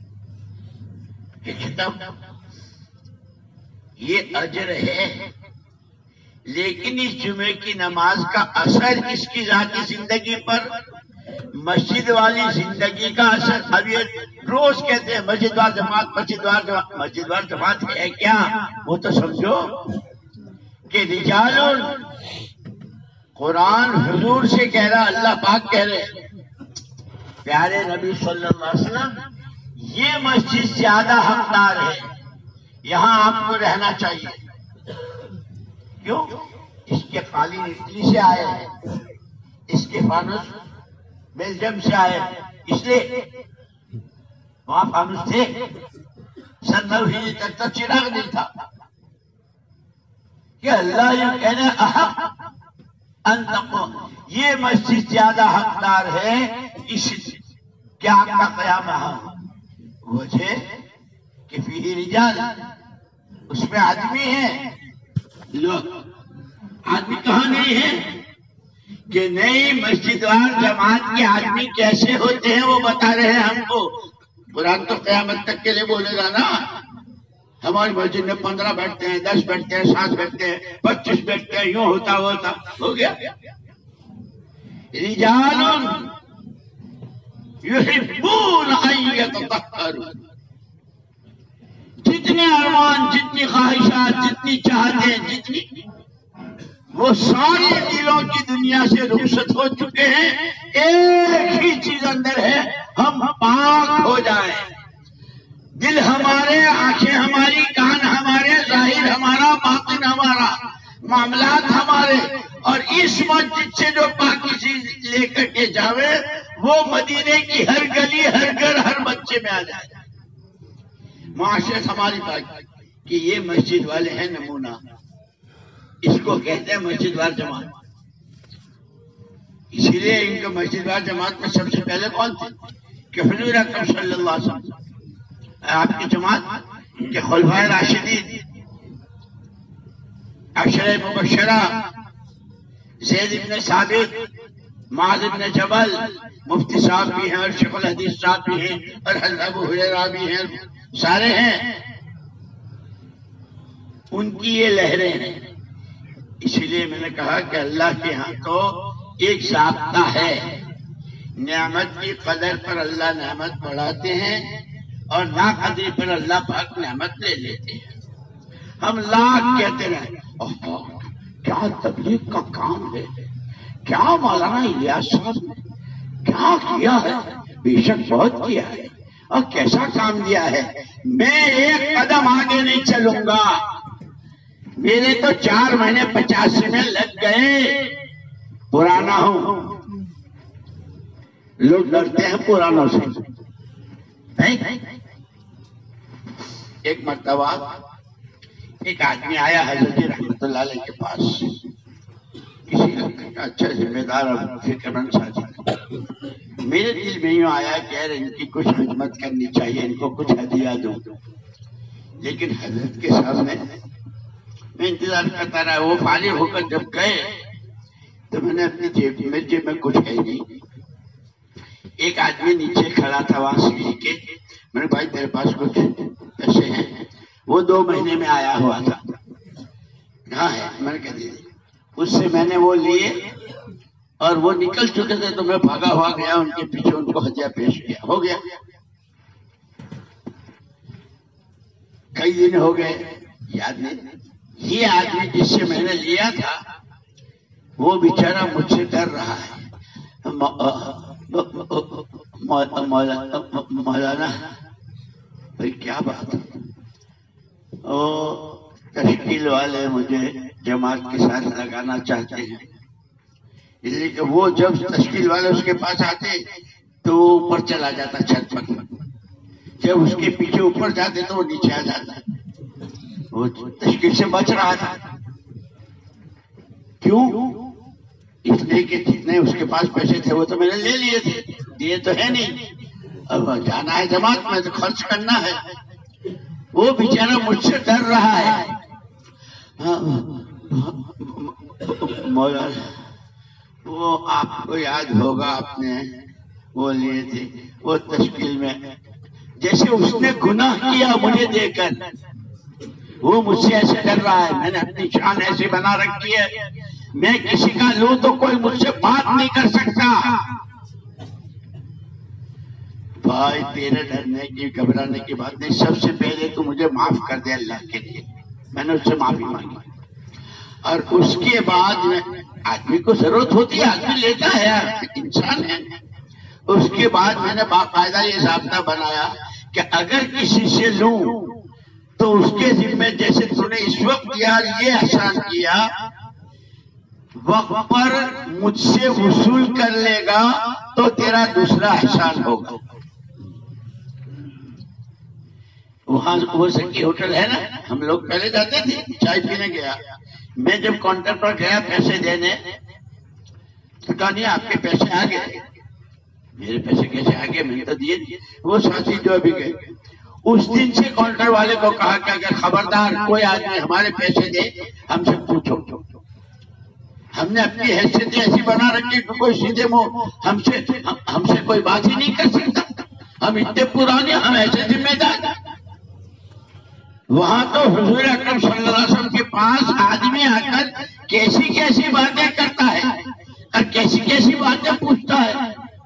یہ اجر ہے. لیکن اس جمعے کی نماز کا اثر اس کی ذاتی زندگی پر، مسجد والی زندگی کا اثر. اب یہ روز کہتے ہیں مسجد وار جماعت، مسجد وار جماعت. مسجد وار جماعت ہے کیا؟ وہ تو سمجھو کہ رجال، قرآن حضور سے کہہ رہا، اللہ پاک کہہ رہے، پیارے نبی صلی اللہ علیہ وسلم، یہ مسجد زیادہ حقدار ہے، یہاں آپ کو رہنا چاہیے. کیوں؟ اس کے قالین اٹلی سے آئے ہیں، اس کے فانوس بیلجیم سے آئے ہیں. اس لیے وہاں فانوس تھے، 9 ہجری تک تو چراغ نہیں تھا. کہ اللہ یہ کہنے احق ان تقوم، یہ مسجد زیادہ حقدار ہے اس کیا آپ کا قیام. وجہ کہ فیہ رجال، اس میں آدمی ہے. لوگ آدمی کہاں نہیں ہے کہ نئی مسجد وال جماعت کے آدمی کیسے ہوتے ہیں وہ بتا رہے ہیں ہم کو. قرآن تو قیامت تک کے لیے بولے گا نا. ہماری مسجد میں 15 بیٹھتے ہیں، 10 بیٹھتے ہیں، 7 بیٹھتے ہیں، 25 بیٹھتے ہیں، یوں ہوتا ہو گیا. رجال یحبون ان یتطہروا، جتنے ارمان، جتنی خواہشات، جتنی چاہتے، جتنی وہ ساری دلوں کی دنیا سے رخصت ہو چکے ہیں. ایک ہی چیز اندر ہے، ہم پاک ہو جائیں. دل ہمارے، آنکھیں ہماری، کان ہمارے، ظاہر ہمارا، باطن ہمارا، معاملات ہمارے. اور اس مسجد سے جو پاکی چیز لے کر کے جاوے وہ مدینے کی ہر گلی، ہر گھر، ہر بچے میں آ جائے. معاشرت ہماری پاکی کہ یہ مسجد والے ہیں نمونہ. اس کو کہتے ہیں مسجد وار جماعت. اسی لیے ان کو مسجد وار جماعت میں سب سے پہلے کون تھے کہ حضور اکرم صلی اللہ علیہ وسلم، آپ کی جماعت کے خلفائے راشدین، عشرہ مبشرہ، زید بن ثابت، معاذ بن جبل، مفتی صاحب بھی ہیں اور شیخ الحدیث صاحب بھی ہیں اور حضرت ابو ہریرہ بھی ہیں، سارے ہیں. ان کی یہ لہریں ہیں. اسی لیے میں نے کہا کہ اللہ کے ہاں تو ایک ضابطہ ہے، نعمت کی قدر پر اللہ نعمت بڑھاتے ہیں اور ناقدری پر اللہ پاک نعمت لے لیتے ہیں. ہم لاکھ کہتے رہے کیا تبلیغ کا کام ہے، کیا مولانا الیاس صاحب نے کیا کیا ہے. بے شک بہت کیا ہے اور کیسا کام دیا ہے. میں ایک قدم آگے نہیں چلوں گا. میرے تو 4 مہینے 85 میں لگ گئے. پرانا ہوں، لوگ ڈرتے ہیں پرانوں سے. ایک مرتبہ ایک آدمی آیا حضرت رحمت اللہ علیہ کے پاس، کسی اچھا ذمہ دار اور فکر مند ساتھی. میرے دل میں یوں آیا کہ یار ان کی کچھ خدمت کرنی چاہیے، ان کو کچھ ہدیہ دوں. لیکن حضرت کے سامنے میں انتظار کرتا رہا. وہ فارغ ہو کر جب گئے تو میں نے اپنی جیب میں کچھ ہے نہیں. ایک آدمی نیچے کھڑا تھا وہاں سیڑھی کے. میں نے بھائی تیرے پاس کچھ پیسے ہیں؟ وہ 2 مہینے میں آیا ہوا تھا. کہاں ہے؟ میں نے کہہ دی. اس سے میں نے وہ لیے اور وہ نکل چکے تھے تو میں بھاگا ہوا گیا ان کے پیچھے، ان کو ہدیہ پیش کیا. ہو گیا. کئی دن ہو گئے، یاد نہیں. یہ آدمی جس سے میں نے لیا تھا وہ بیچارہ مجھ سے ڈر رہا ہے. مولانا بھائی کیا بات ہے؟ تشکیل والے مجھے جماعت کے ساتھ لگانا چاہتے ہیں. اس لیے کہ وہ جب تشکیل والے اس کے پاس آتے تو وہ اوپر چلا جاتا چھت پر، جب اس کے پیچھے اوپر جاتے تو وہ نیچے آ جاتا. وہ تشکیل سے بچ رہا تھا. کیوں؟ اس لیے کہ جتنے اس کے پاس پیسے تھے وہ تو میں نے لے لیے تھے، دیے تو ہے نہیں. اب جانا ہے جماعت میں تو خرچ کرنا ہے. وہ بیچارہ مجھ سے ڈر رہا ہے. مولانا وہ آپ کو یاد ہوگا آپ نے وہ لیے تھے وہ تشکیل میں. جیسے اس نے گناہ کیا مجھے دیکھ کر وہ مجھ سے ایسے ڈر رہا ہے. میں نے اپنی شان ایسی بنا رکھی ہے، میں کسی کا لوں تو کوئی مجھ سے بات نہیں کر سکتا. بھائی تیرے ڈرنے کی گھبرانے کی بات نہیں. سب سے پہلے تو مجھے معاف کر دے اللہ کے لیے. میں نے اس سے معافی مانگی اور اس کے بعد میں آدمی کو ضرورت ہوتی ہے، آدمی لیتا ہے، انسان ہے. اس کے بعد میں نے باقاعدہ یہ ضابطہ بنایا کہ اگر کسی سے لوں تو اس کے ذمہ جیسے تو نے اس وقت یار یہ احسان کیا، وقت پر مجھ سے وصول کر لے گا تو تیرا دوسرا احسان ہوگا. وہاں وہ سکی ہوٹل ہے نا، ہم لوگ پہلے جاتے تھے چائے پینے. گیا میں جب کاؤنٹر پر گیا پیسے دینے تو کہا نہیں آپ کے پیسے آ گئے. میرے پیسے کیسے آ گئے؟ میں نے تو دیے. وہ ساتھی جو ابھی گئے اس دن سے کاؤنٹر والے کو کہا کہ اگر خبردار کوئی آدمی ہمارے پیسے دے ہم سے پوچھو. ہم نے اپنی حیثیت ایسی بنا رکھی کہ کوئی سیدھے منہ ہم سے کوئی بات ہی نہیں کر سکتا. ہم اتنے پرانے، ہم ایسے ذمہ دار. وہاں تو حضور اکرم صلی اللہ علیہ وسلم کے پاس آدمی آ کر کیسی کیسی باتیں کرتا ہے اور کیسی کیسی باتیں پوچھتا ہے.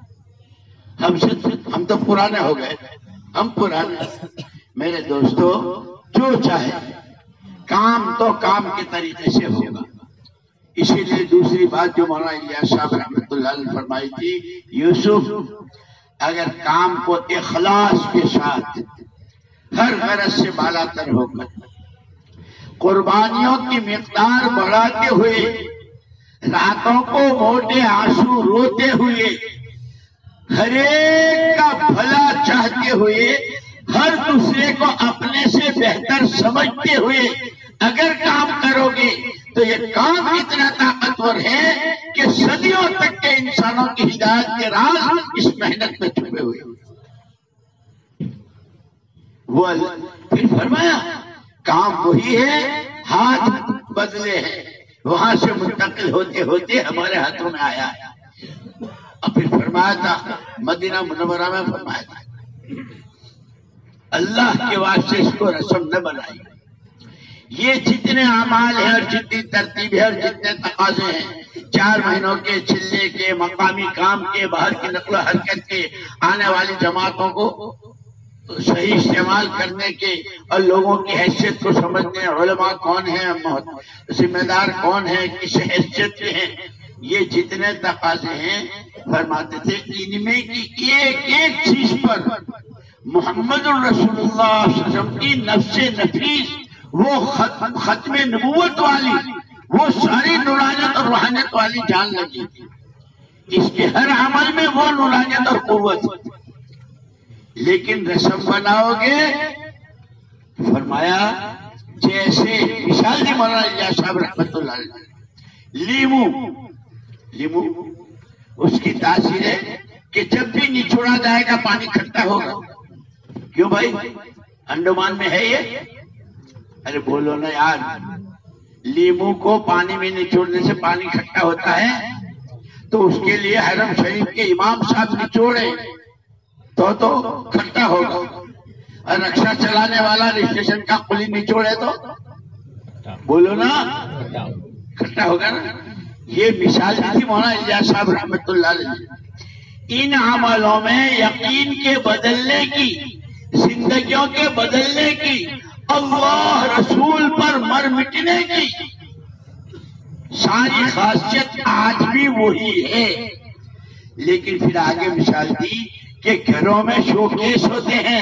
ہم تو پرانے ہو گئے، ہم پرانے. میرے دوستو، جو چاہے کام تو کام کے طریقے سے ہوگا. اسی لیے دوسری بات جو مولانا الیاس صاحب رحمۃ اللہ علیہ نے فرمائی تھی، یوسف اگر کام کو اخلاص کے ساتھ ہر غرض سے بالا تر ہو کر قربانیوں کی مقدار بڑھاتے ہوئے، راتوں کو موٹے آنسو روتے ہوئے، ہر ایک کا بھلا چاہتے ہوئے، ہر دوسرے کو اپنے سے بہتر سمجھتے ہوئے اگر کام کرو گے تو یہ کام اتنا طاقتور ہے کہ صدیوں تک کے انسانوں کی ہدایت کے راز اس محنت میں چھپے ہوئے. وہ پھر فرمایا کام وہی ہے، ہاتھ بدلے ہیں، وہاں سے منتقل ہوتے ہوتے ہمارے ہاتھوں میں آیا ہے. اور پھر فرمایا تھا مدینہ منورہ میں، فرمایا تھا اللہ کے واسطے اس کو رسم نہ بنائی. یہ جتنے اعمال ہیں اور جتنی ترتیب ہے اور جتنے تقاضے ہیں، 4 مہینوں کے، چلے کے، مقامی کام کے، باہر کی نقل و حرکت کے، آنے والی جماعتوں کو صحیح استعمال کرنے کے اور لوگوں کی حیثیت کو سمجھنے، علماء کون ہیں، ذمہ دار کون ہیں، کس حیثیت کے ہیں، یہ جتنے تقاضے ہیں، فرماتے تھے ان میں کی ایک ایک چیز پر محمد الرسول اللہ صلی اللہ علیہ وسلم کی نفس نفیس، وہ ختم نبوت والی، وہ ساری نورانیت اور روحانیت والی جان لگی. اس کے ہر عمل میں وہ نورانیت اور قوت. لیکن رسم بناؤ گے، فرمایا جیسے مثال دی مولانا الیاس صاحب رحمۃ اللہ علیہ، لیمو اس کی تاثیر ہے کہ جب بھی نچوڑا جائے گا پانی کھٹا ہوگا. کیوں بھائی؟ انڈمان میں ہے یہ؟ ارے بولو نا یار. لیمو کو پانی میں نچوڑنے سے پانی کھٹا ہوتا ہے، تو اس کے لیے حرم شریف کے امام صاحب نچوڑے تو کھٹا ہوگا. اور رکشا چلانے والا اسٹیشن کا قلی نچوڑے تو بولو نا کھٹا ہوگا نا. یہ مثال تھی مولانا الیاس صاحب رحمۃ اللہ علیہ. ان عملوں میں یقین کے بدلنے کی، زندگیوں کے بدلنے کی، اللہ رسول پر مر مٹنے کی ساری خاصیت آج بھی وہی ہے. لیکن پھر آگے مثال دی کہ گھروں میں شوکیس ہوتے ہیں،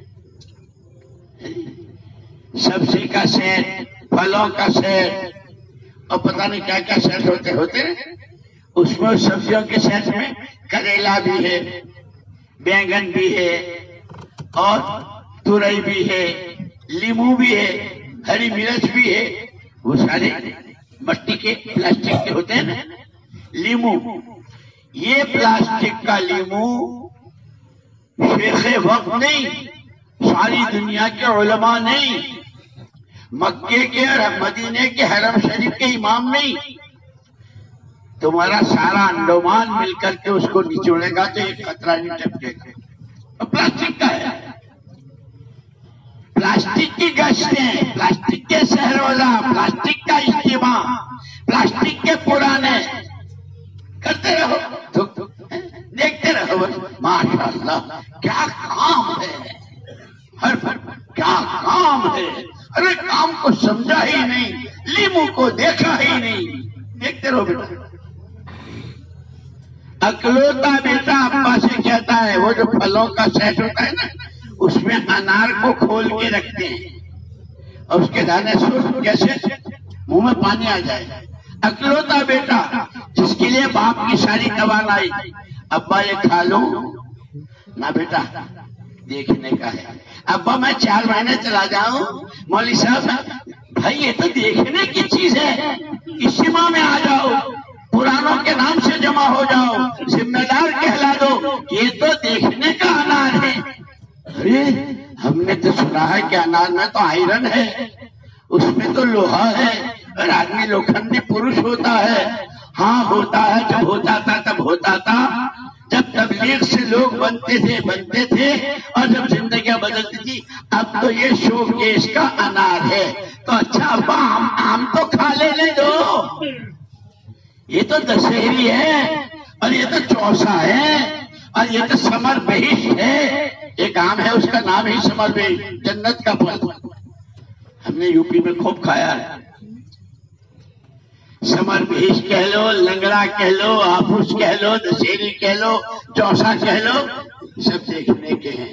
سبزی کا سیٹ، پھلوں کا سیٹ اور پتہ نہیں کیا کیا سیٹ ہوتے ہیں. اس میں سبزیوں کے سیٹ میں کریلا بھی ہے، بینگن بھی ہے، اور تورئی بھی ہے، لیمو بھی ہے، ہری مرچ بھی ہے. وہ سارے مٹی کے پلاسٹک کے ہوتے ہیں نا. لیمو، یہ پلاسٹک کا لیمو شیخ وقت نہیں، ساری دنیا کے علماء نہیں، مکے کے اور مدینے کے حرم شریف کے امام نہیں، تمہارا سارا انڈمان مل کر کے اس کو نچوڑے گا تو ایک قطرہ نہیں ٹپکے گا. پلاسٹک کا ہے. پلاسٹک کی گشتیں، پلاسٹک کے شہروزہ، پلاسٹک کا اجتماع، پلاسٹک کے پرانے کرتے رہو، دیکھتے رہو. ماشاء اللہ کیا کام ہے، ہر کیا کام ہے. ارے کام کو سمجھا ہی نہیں، لیمو کو دیکھا ہی نہیں، دیکھتے رہو بیٹا. اکلوتا بیٹا ابا سے کہتا ہے، وہ جو پھلوں کا سیٹ ہوتا ہے نا، اس میں انار کو کھول کے رکھتے ہیں اور اس کے دانے سوچ جیسے منہ میں پانی آ جائے. اکلوتا بیٹا جس کے لیے باپ کی ساری توانائی، ابا یہ کھا لوں نہ بیٹا، دیکھنے کا ہے. ابا میں 4 مہینے چلا جاؤں، مولوی صاحب بھائی یہ تو دیکھنے کی چیز ہے، اجتماع میں آ جاؤ، پرانوں کے نام سے جمع ہو جاؤ، ذمہ دار کہلا دو، یہ تو دیکھنے کا انار ہے. ہم نے تو تو سنا ہے کہ انار میں تو آئرن ہے، اس میں تو لوہا ہے، اور آدمی لوکھنڈی پروش ہوتا ہے. ہاں ہوتا ہے، جب ہوتا تھا تب ہوتا تھا، جب تبلیغ سے لوگ بنتے تھے اور جب زندگیاں بدلتی تھی. اب تو یہ شو کیس کا انار ہے. تو اچھا ابا آم تو کھا لینے دو. یہ تو دشہری ہے، اور یہ تو چوسا ہے، اور یہ تو سمر بہشت ہے. ایک آم ہے، اس کا نام ہی سمر بہشت، جنت کا پھل. ہم نے یوپی میں خوب کھایا ہے. سمر بہشت کہہ لو، لنگڑا کہہ لو، آپوس کہہ لو، دشہری کہہ لو، چوسا کہہ لو، سب دیکھنے کے ہیں.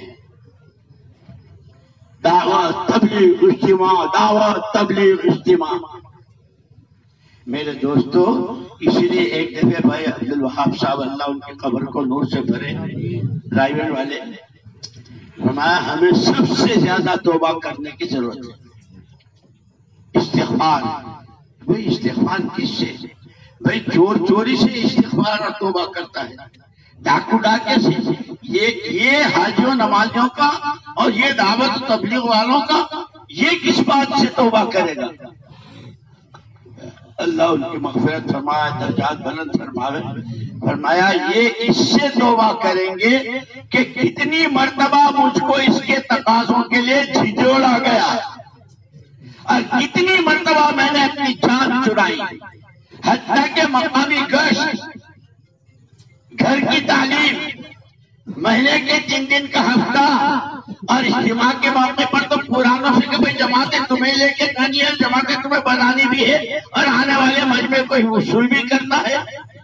دعوت تبلیغ اجتماع، دعوت تبلیغ اجتماع. میرے دوستو، اسی لیے ایک دفعہ بھائی عبدالوہاب صاحب اللہ ان کی قبر کو نور سے بھرے، رائے والے فرمایا ہمیں سب سے زیادہ توبہ کرنے کی ضرورت ہے. استغفار. بھائی استغفار کس سے؟ بھائی چور چوری سے استغفار اور توبہ کرتا ہے، ڈاکو ڈاکے سے. یہ حاجیوں نمازیوں کا اور یہ دعوت تبلیغ والوں کا، یہ کس بات سے توبہ کرے گا؟ اللہ ان کی مغفرت فرمائے، درجات بلند فرمائے. فرمایا یہ اس سے توبہ کریں گے کہ کتنی مرتبہ مجھ کو اس کے تقاضوں کے لیے جھنجھوڑا گیا، اور کتنی مرتبہ میں نے اپنی جان چرائی، حتیٰ کہ مقامی گشت، گھر کی تعلیم، مہینے کے 3 دن کا ہفتہ، اور اجتماع کے موقع پر تو پرانوں سے کہ بھائی جماعتیں تمہیں لے کے جانی ہے، جماعتیں تمہیں بنانی بھی ہے، اور آنے والے مجمع کو وصول بھی کرنا ہے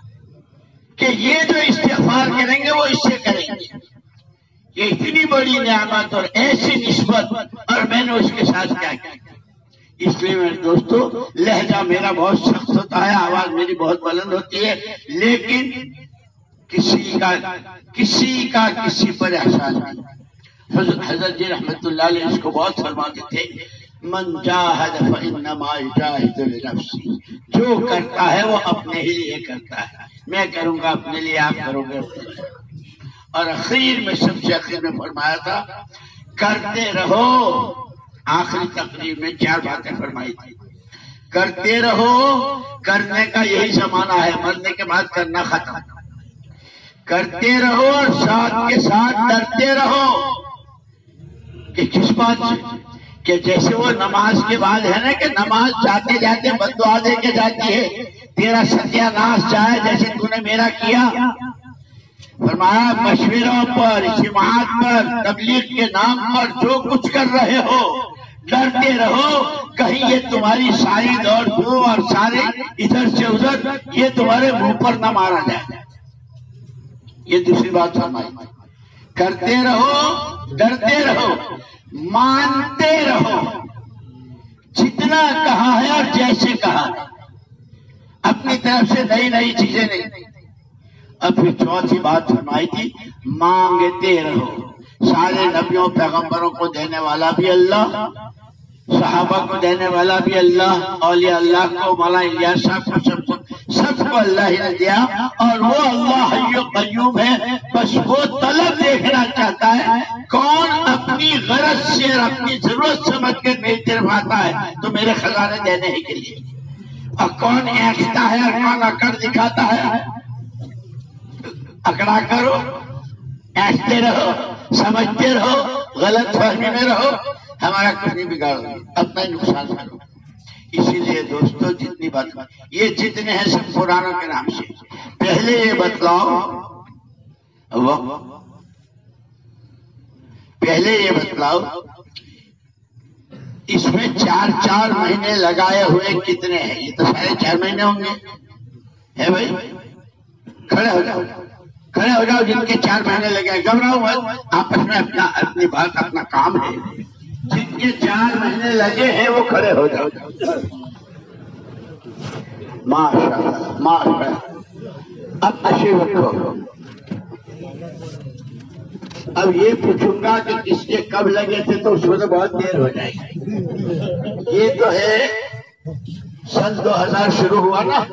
کہ یہ جو استغفار کریں گے وہ اس سے کریں گے. یہ اتنی بڑی نعمت اور ایسی نسبت، اور میں نے اس کے ساتھ کیا کیا. اس لیے میرے دوستو، لہجہ میرا بہت سخت ہوتا ہے، آواز میری بہت بلند ہوتی ہے، لیکن کسی کا کسی پر احسان نہیں. حضرت جی رحمت اللہ علیہ اس کو بہت فرماتے تھے، من جاہد فانما یجاہد لنفسہ. جو کرتا ہے وہ اپنے ہی لیے کرتا ہے. میں کروں گا اپنے لیے، آپ کرو گے اپنے لیے. اور اخیر میں، سب سے اخیر میں فرمایا تھا کرتے رہو. آخری تقریر میں 4 باتیں فرمائی تھی. کرتے رہو، کرنے کا یہی زمانہ ہے، مرنے کے بعد کرنا ختم. کرتے رہو اور ساتھ کے ساتھ ڈرتے رہو. کہ کس بات سے؟ کہ جیسے وہ نماز کے بعد ہے نا، کہ نماز جاتے جاتے بددعا دے کے جاتی ہے، تیرا ستیہ ناش جائے جیسے تو نے میرا کیا. فرمایا مشوروں پر، اجتماعات پر، تبلیغ کے نام پر جو کچھ کر رہے ہو، ڈرتے رہو کہیں یہ تمہاری ساری دوڑ دھوپ اور سارے ادھر سے ادھر یہ تمہارے منہ پر نہ مارا جائے. یہ دوسری بات فرمائی. کرتے رہو، ڈرتے رہو، مانتے رہو. جتنا کہا ہے اور جیسے کہا ہے، اپنی طرف سے نئی نئی چیزیں نہیں. اب پھر چوتھی بات فرمائی تھی، مانگتے رہو. سارے نبیوں پیغمبروں کو دینے والا بھی اللہ، صحابہ کو دینے والا بھی اللہ، اولیاء اللہ کو، مولانا الیاس صاحب کو، سب کو اللہ ہی نے دیا. اور وہ اللہ حی قیوم ہے، بس وہ طلب دیکھنا چاہتا ہے کون اپنی غرض سے اور اپنی ضرورت سمجھ کے میری طرف آتا ہے تو میرے خزانے دینے کے لیے، اور کون ایکھتا ہے اور کون اکڑ دکھاتا ہے. اکڑا کرو، ایکھتے رہو، سمجھتے رہو، غلط فہمی میں رہو، ہمارا کچھ نہیں بگاڑو، اپنا ہی نقصان کرو. اسی لیے دوستو، جتنی بات یہ جتنے ہیں سب قرآن کے نام سے. پہلے یہ بتلاؤ، اس میں 4 مہینے لگائے ہوئے کتنے ہیں؟ یہ تو سارے 4 مہینے ہوں گے. ہے بھائی؟ کھڑے ہو جاؤ جن کے 4 مہینے لگے. گھبراؤ مت، آپس میں اپنی بات، اپنا کام ہے. جن کے 4 مہینے لگے ہیں وہ کھڑے ہو جاؤ. ماشاءاللہ ماشاءاللہ. اب تشریف رکھو. اب یہ پوچھوں گا کہ کس کے کب لگے تھے تو اس میں تو بہت دیر ہو جائے گی. یہ تو ہے سن 2000 شروع ہوا نا،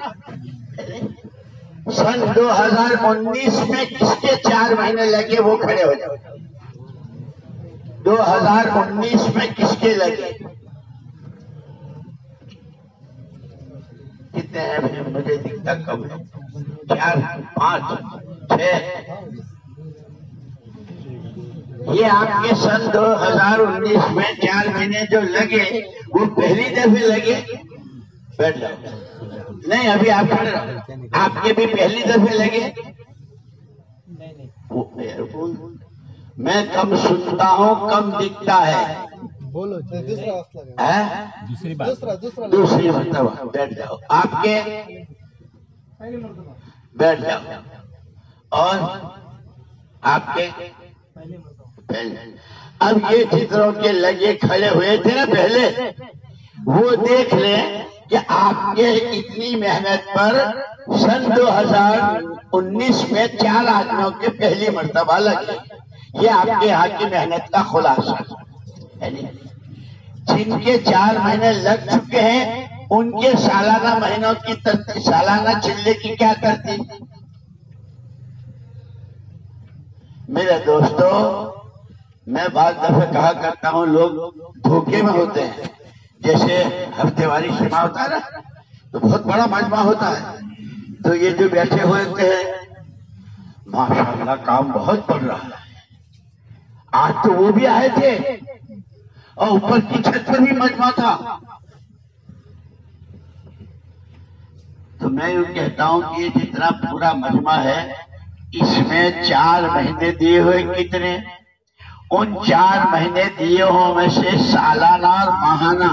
سن 2019 میں کس کے 4 مہینے لگے وہ کھڑے ہو جاؤ. 2019 میں کس کے لگے؟ کتنے ہیں بھائی؟ مجھے دکھتا کم ہے، 4 5 6۔ یہ آپ کے سن 2019 میں 4 مہینے جو لگے وہ پہلی دفعہ لگے؟ بیٹھ جاؤ، نہیں ابھی آپ کھڑے رہو، آپ کے بھی پہلی دفعہ لگے؟ میں کم سنتا ہوں کم دکھتا ہے، بولو دوسری مرتبہ بیٹھ جاؤ، آپ کے بیٹھ جاؤ، اور آپ کے پہلے۔ اب یہ چتروں کے لگے کھڑے ہوئے تھے نا پہلے، وہ دیکھ لیں کہ آپ کے اتنی محنت پر سن 2019 میں 4 آدمیوں کے پہلی مرتبہ لگے۔ یہ آپ کے یہاں کی محنت کا خلاصہ ہے۔ جن کے 4 مہینے لگ چکے ہیں ان کے سالانہ مہینوں کی ترتیب، سالانہ چلے کی کیا ترتیب؟ میرے دوستو، میں بعض دفعہ کہا کرتا ہوں لوگ دھوکے میں ہوتے ہیں، جیسے ہفتے واری اجتماع ہوتا ہے نا، تو بہت بڑا مجمع ہوتا ہے، تو یہ جو بیٹھے ہوئے تھے ماشاءاللہ کام بہت بڑھ رہا ہے، آج تو وہ بھی آئے تھے اور اوپر کی چھت پر بھی مجمع تھا۔ تو میں یوں کہتا ہوں کہ یہ جتنا پورا مجمع ہے اس میں 4 مہینے دیے ہوئے کتنے؟ ان 4 مہینے دیے ہوں میں سے سالانہ اور ماہانہ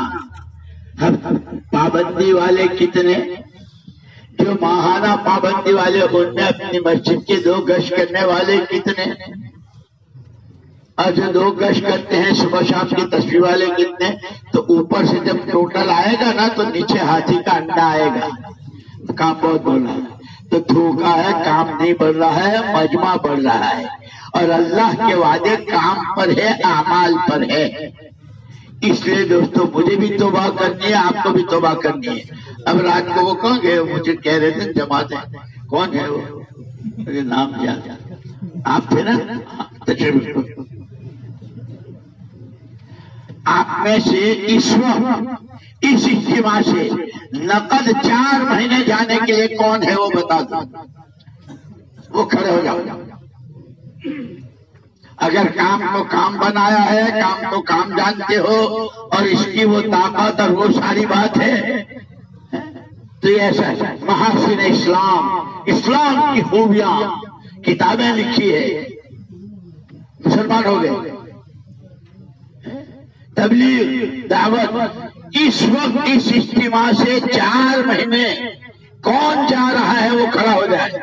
پابندی والے کتنے؟ جو ماہانہ پابندی والے ان میں اپنی مسجد کے 2 گشت کرنے والے کتنے؟ اور جو 2 گشت کرتے ہیں صبح شام کی تصویر والے کتنے؟ تو اوپر سے جب ٹوٹل آئے گا نا تو نیچے ہاتھی کا انڈا آئے گا۔ کام بہت بڑھ رہا ہے، تو دھوکا ہے، کام نہیں بڑھ رہا ہے، مجمع بڑھ رہا ہے، اور اللہ کے وعدے کام پر ہے، اعمال پر ہے۔ اس لیے دوستو مجھے بھی توبہ کرنی ہے، آپ کو بھی توبہ کرنی ہے۔ اب رات کو وہ کون گئے؟ مجھے کہہ رہے تھے جماعت ہے، کون ہے وہ؟ مجھے نام یاد، آپ تھے نا؟ آپ میں سے اس وقت اس اجتماع سے نقد 4 مہینے جانے کے لیے کون ہے وہ بتا دو، وہ کھڑے ہو جاؤ۔ اگر کام کو کام بنایا ہے، کام کو کام جانتے ہو اور اس کی وہ طاقت اور وہ ساری بات ہے تو یہ ایسا ہے۔ محاسن اسلام، اسلام کی خوبیاں کتابیں لکھی ہے، مسلمان ہو گئے۔ تبلیغ، دعوت، اس وقت اس اجتماع سے 4 مہینے کون جا رہا ہے وہ کھڑا ہو جائے۔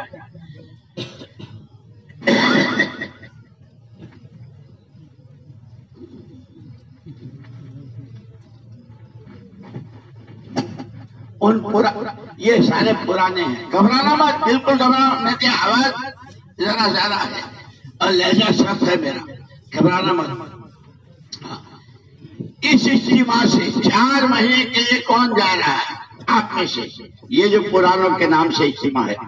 یہ سارے پرانے ہیں، گھبرانا مت، بالکل گھبرانا نہیں، آواز ذرا زیادہ ہے اور لہجہ سخت ہے میرا، گھبرانا مت۔ اس اجتماع سے 4 مہینے کے لیے کون جا رہا ہے آپ میں سے؟ یہ جو پرانوں کے نام سے اجتماع ہے،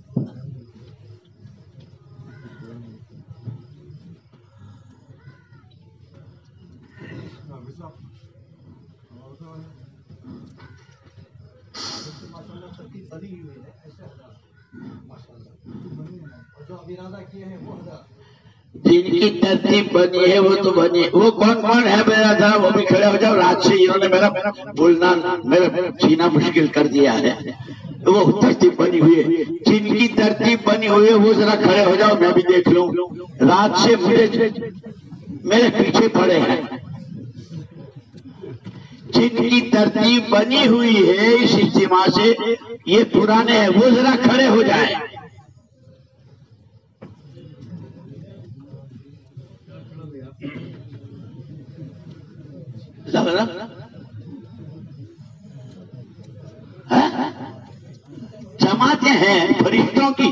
جن کی ترتیب بنی ہے وہ تو بنی ہے۔ وہ کون کون ہے میرا ذرا وہ بھی کھڑے ہو جاؤ، رات سے انہوں نے میرا بولنا، میرا جینا مشکل کر دیا ہے۔ وہ ترتیب بنی ہوئی ہے، جن کی ترتیب بنی ہوئی ہے وہ ذرا کھڑے ہو جاؤ، میں بھی دیکھ لوں۔ رات سے میرے پیچھے پڑے ہیں، جن کی ترتیب بنی ہوئی ہے اس اجتماع سے، یہ پرانے ہیں، وہ ذرا کھڑے ہو جائیں۔ جماعتیں ہیں فرشتوں کی،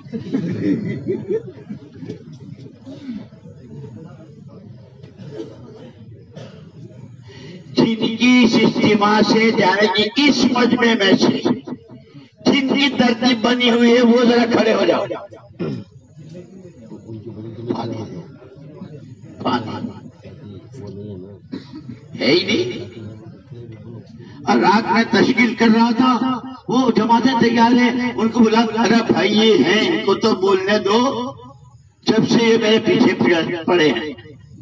جن کی اس اجتماع سے جائے گی، اس مجمع میں سے جن کی ترتیب بنی ہوئی ہے وہ ذرا کھڑے ہو جاؤ۔ ہے ہی نہیں. اور رات میں تشکیل کر رہا تھا، وہ جماعتیں تیار ہیں، ان کو بلا، ارے بھائی یہ ہیں، ان کو تو بولنے دو، جب سے یہ میرے پیچھے پڑے ہیں.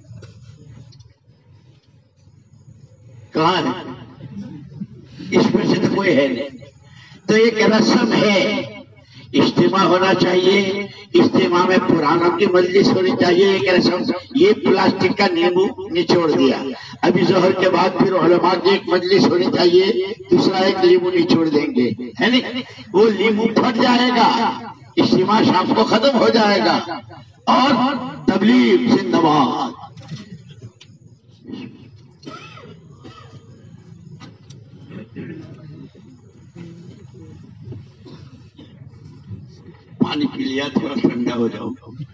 کہاں ہے؟ اس میں سے تو کوئی ہے نہیں. تو ایک رسم ہے، اجتماع ہونا چاہیے، اجتماع میں پرانوں کی مجلس ہونی چاہیے. ایک رسم، یہ پلاسٹک کا نیمبو نچوڑ دیا، ابھی ظہر کے بعد پھر علماء کی ایک مجلس ہونی چاہیے، دوسرا ایک لیمو نچوڑ دیں گے، ہے نہیں؟ وہ لیمو پھٹ جائے گا، اجتماع شام کو ختم ہو جائے گا. اور تبلیغ زندہ باد. پانی پی لیا، تھوڑا ٹھنڈا ہو جاؤ.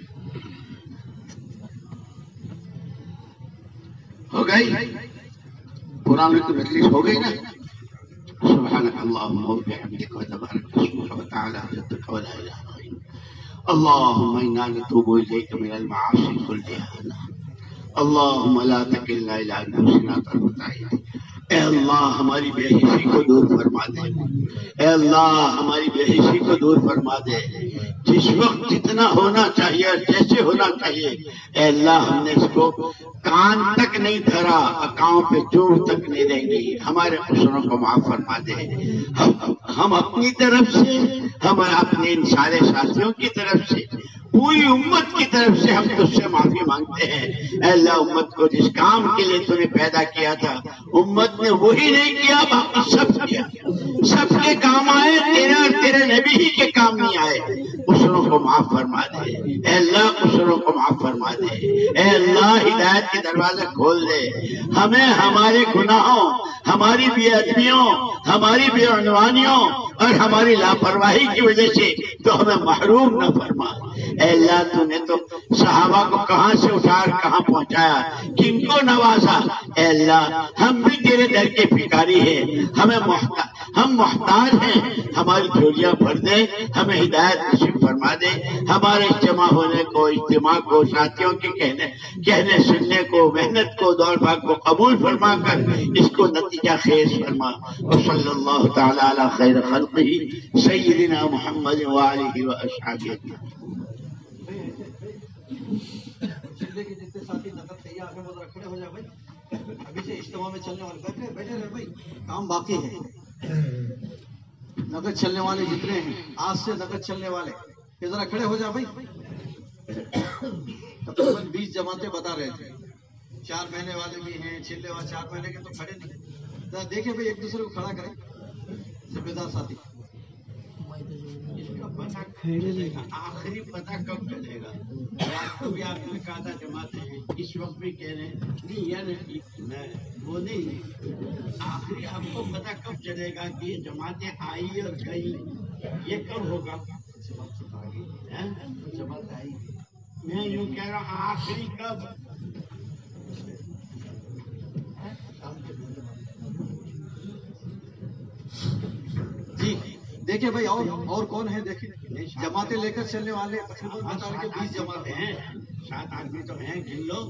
ہو گئی پرانے کی مجلس ہو گئی نا. سبحانك اللهم وبحمدك وتبارك اسمك وتعالى جدك ولا اله الا انت. اللهم انا نتوب اليك من المعاصي كلها. اللهم لا تكلنا الى انفسنا طرفة عين. اے اللہ ہماری بے حسی کو دور فرما دے. اے اللہ ہماری بے حسی کو دور فرما دے. جس وقت جتنا ہونا چاہیے اور جیسے ہونا چاہیے، اے اللہ ہم نے اس کو کان تک نہیں دھرا، کاؤں پہ جوڑ تک نہیں دیں گے. ہمارے قصوروں کو معاف فرما دے. ہم اپنی طرف سے، ہم اپنے ان سارے ساتھیوں کی طرف سے، پوری امت کی طرف سے ہم تجھ سے معافی مانگتے ہیں. اے اللہ امت کو جس کام کے لیے تو نے پیدا کیا تھا، امت نے وہی نہیں کیا، باقی سب کیا. سب کے کام آئے، تیرے اور تیرے نبی ہی کے کام نہیں آئے. قصوروں کو معاف فرما دے. اے اللہ قصوروں کو معاف فرما دے. اے اللہ ہدایت کے دروازے کھول دے. ہمیں ہمارے گناہوں، ہماری بے ادبیوں، ہماری بے عنوانیوں اور ہماری لاپرواہی کی وجہ سے تو ہمیں محروم نہ فرما. اے اللہ تو نے تو صحابہ کو کہاں سے اٹھا کہاں پہنچایا، کن کو نوازا. اے اللہ ہم بھی تیرے در کے بھکاری ہیں، ہم محتاج ہیں. ہماری جھولیاں بھر دے، ہمیں ہدایت نصیب فرما دے. ہمارے اجتماع ہونے کو، اجتماع کو، ساتھیوں کے کہنے سننے کو، محنت کو، دوڑ بھاگ کو قبول فرما کر اس کو نتیجہ خیز فرما. وصلی اللہ تعالی علی خیر خلقہ سیدنا محمد وآلہ واصحابہ اجمعین. کے جتنے ساتھی نقد تیار ہیں وہ ذرا کھڑے ہو جائے بھائی. ابھی سے اجتماع میں چلنے والے بیٹھے رہے بھائی، کام باقی ہے. نقد چلنے والے جتنے ہیں، آج سے نقد چلنے والے، یہ ذرا کھڑے ہو جائے بھائی. تقریباً 20 جماعتیں بتا رہے تھے، 4 مہینے والے بھی ہیں، چھلے والے 4 مہینے کے تو کھڑے نہیں. ذرا دیکھیں بھائی، ایک دوسرے کو کھڑا کریں. ذمہ دار ساتھی، آخری پتہ کب چلے گا؟ رات کو بھی آپ نے کہا تھا جماعتیں ہیں، اس وقت بھی کہہ رہے ہیں نہیں، یعنی وہ نہیں، آخری آپ کو پتہ کب چلے گا کہ یہ جماعتیں آئی اور گئی؟ یہ کب ہوگا؟ میں یوں کہہ رہا ہوں آخری کب؟ جی دیکھیں بھائی، اور کون ہے؟ دیکھیں جماعتیں لے کر چلنے والے تقریباً بتا رہے کہ 20 جماعتیں ہیں. 7 آدمی تو ہیں، گن لو.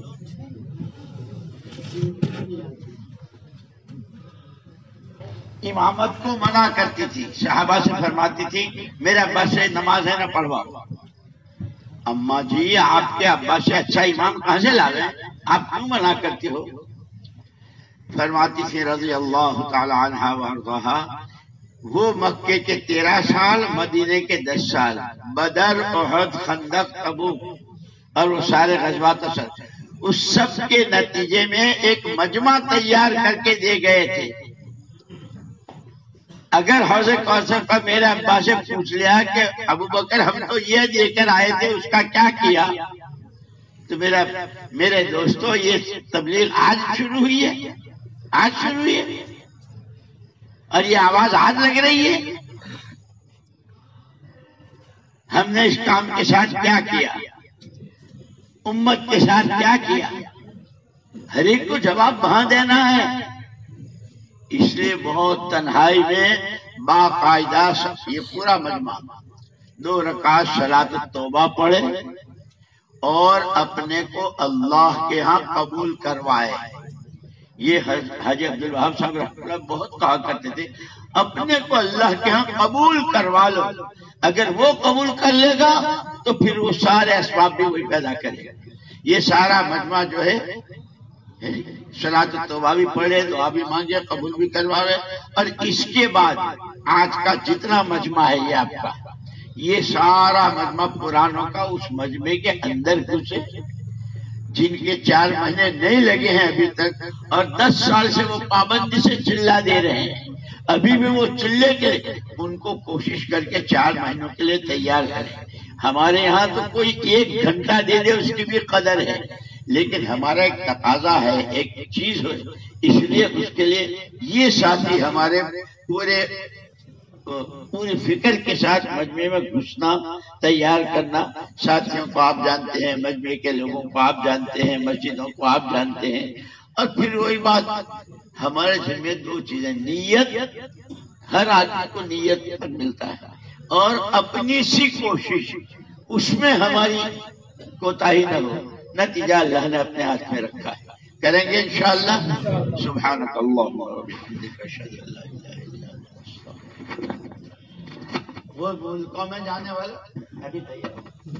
امامت کو منع کرتی تھی، صحابہ سے فرماتی تھی میرے ابا سے نماز ہے نہ پڑھواؤ. اما جی آپ کے ابا سے اچھا امام کہاں سے لا گئے، آپ کیوں منع کرتی ہو؟ فرماتی تھی رضی اللہ تعالی عنہا وارضاہا، وہ مکے کے 13 سال، مدینے کے 10 سال، بدر، احد، خندق، تبوک اور وہ سارے غزوات اس سب کے نتیجے میں ایک مجمع تیار کر کے دے گئے تھے. اگر حوض کوثر کا میرے ابا سے پوچھ لیا کہ ابو بکر ہم تو یہ دے کر آئے تھے، اس کا کیا کیا، تو میرے دوستو یہ تبلیغ آج شروع ہوئی ہے، آج شروع ہوئی ہے اور یہ آواز آج لگ رہی ہے. ہم نے اس کام کے ساتھ کیا کیا، امت کے ساتھ کیا کیا، ہر ایک کو جواب وہاں دینا ہے. اس لیے بہت تنہائی میں باقاعدہ یہ پورا مجمع 2 رکعت صلاۃ التوبہ پڑھے اور اپنے کو اللہ کے ہاں قبول کروائے. یہ حاجی عبدالوہاب صاحب رحمۃ اللہ بہت کہا کرتے تھے اپنے کو اللہ کے ہاں قبول کروا لو، اگر وہ قبول کر لے گا تو پھر وہ سارے اسباب بھی وہی پیدا کرے گا۔ یہ سارا مجمع جو ہے صلاۃ التوبہ بھی پڑھے، دعا بھی مانگے، قبول بھی کرواوے، اور اس کے بعد آج کا جتنا مجمع ہے یہ آپ کا، یہ سارا مجمع پرانوں کا اس مجمع کے اندر گھسے، جن کے 4 مہینے نہیں لگے ہیں ابھی تک، اور 10 سال سے وہ پابندی سے چلا دے رہے ہیں، ابھی بھی وہ چلے کے ان کو کوشش کر کے 4 مہینوں کے لیے تیار کریں۔ ہمارے یہاں تو کوئی 1 گھنٹہ دے دے اس کی بھی قدر ہے، لیکن ہمارا ایک تقاضا ہے، ایک چیز ہے، اس لیے اس کے لیے یہ ساتھی ہمارے پوری فکر کے ساتھ مجمع میں گھسنا، تیار کرنا۔ ساتھیوں کو آپ جانتے ہیں، مجمع کے لوگوں کو آپ جانتے ہیں، مسجدوں کو آپ جانتے ہیں، اور پھر وہی بات ہمارے ذمہ 2 چیزیں، نیت، ہر آدمی کو نیت پر ملتا ہے، اور اپنی سی کوشش، اس میں ہماری کوتاہی نہ ہو، نتیجہ اللہ نے اپنے ہاتھ میں رکھا ہے، کریں گے انشاءاللہ۔ سبحانک اللہم و بحمدک، اشہد ان لا الہ الا انت، استغفرک۔ وہ ملکوں میں جانے والے ابھی تیار،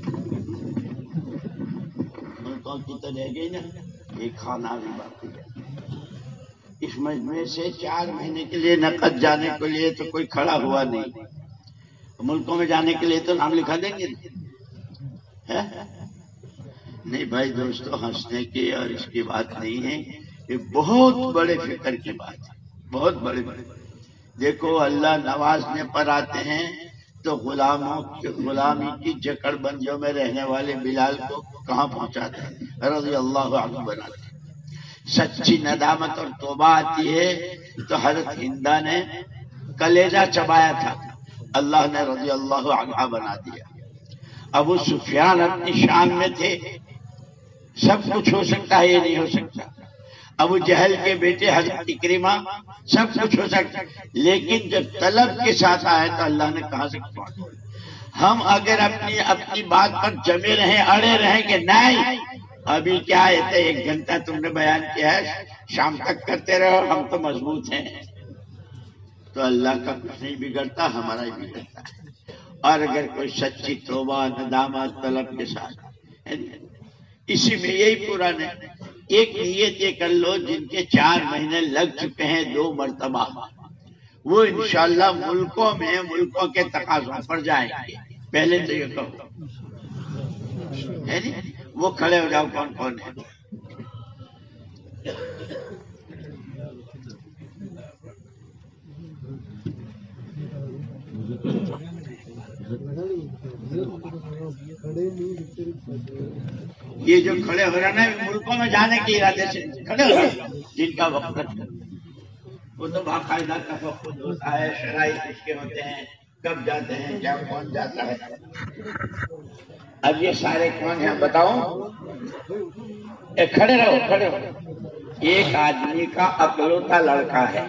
ملکوں کی تو رہ گئی نا، یہ کھانا بھی باقی ہے۔ اس مجمع سے 4 مہینے کے لیے نقد جانے کے لیے تو کوئی کھڑا ہوا نہیں، ملکوں میں جانے کے لیے تو نام لکھا دیں گے نہیں بھائی دوستو، ہنسنے کی اور اس کی بات نہیں ہے، یہ بہت بڑے فکر کی بات ہے، بہت بڑے۔ دیکھو اللہ نوازنے پر آتے ہیں تو غلامی کی جکڑ بندیوں میں رہنے والے بلال کو کہاں پہنچاتے ہیں، رضی اللہ عنہ بناتے ہیں۔ سچی ندامت اور توبہ آتی ہے تو حضرت ہندا نے کلیجہ چبایا تھا، اللہ نے رضی اللہ عنہ بنا دیا۔ ابو سفیان اپنی شان میں تھے، سب کچھ ہو سکتا ہے، یہ نہیں ہو سکتا۔ ابو جہل کے بیٹے حضرت اکرمہ، سب کچھ ہو سکتا، لیکن جب طلب کے ساتھ آئے تو اللہ نے کہاں سے چھوڑا۔ ہم اگر اپنی بات پر جمے رہیں، اڑے رہیں کہ نہیں ابھی کیا ہے، 1 گھنٹہ تم نے بیان کیا ہے، شام تک کرتے رہو، ہم تو مضبوط ہیں، تو اللہ کا کچھ نہیں بگڑتا، ہمارا ہی بگڑتا ہے۔ اور اگر کوئی سچی توبہ، ندامت، طلب کے ساتھ، اسی میں یہی قرآن ہے، ایک نیت یہ کر لو، جن کے 4 مہینے لگ چکے ہیں 2 مرتبہ، وہ انشاءاللہ ملکوں کے تقاضوں پر جائیں گے۔ پہلے تو یہ کہو ہے نہیں، وہ کھڑے ہو جاؤ، کون کون ہے؟ یہ جو کھڑے ہو رہے ہیں ملکوں میں جانے کے ارادے سے کھڑے ہو رہے ہیں، جن کا وقت وہ تو باقاعدہ تفقد ہوتا ہے، شرائط اس کے ہوتے ہیں، کب جاتے ہیں، کیا کون جاتا ہے۔ اب یہ سارے کون ہیں بتاؤ؟ کھڑے رہو، کھڑے رہو۔ ایک آدمی کا اکلوتا لڑکا ہے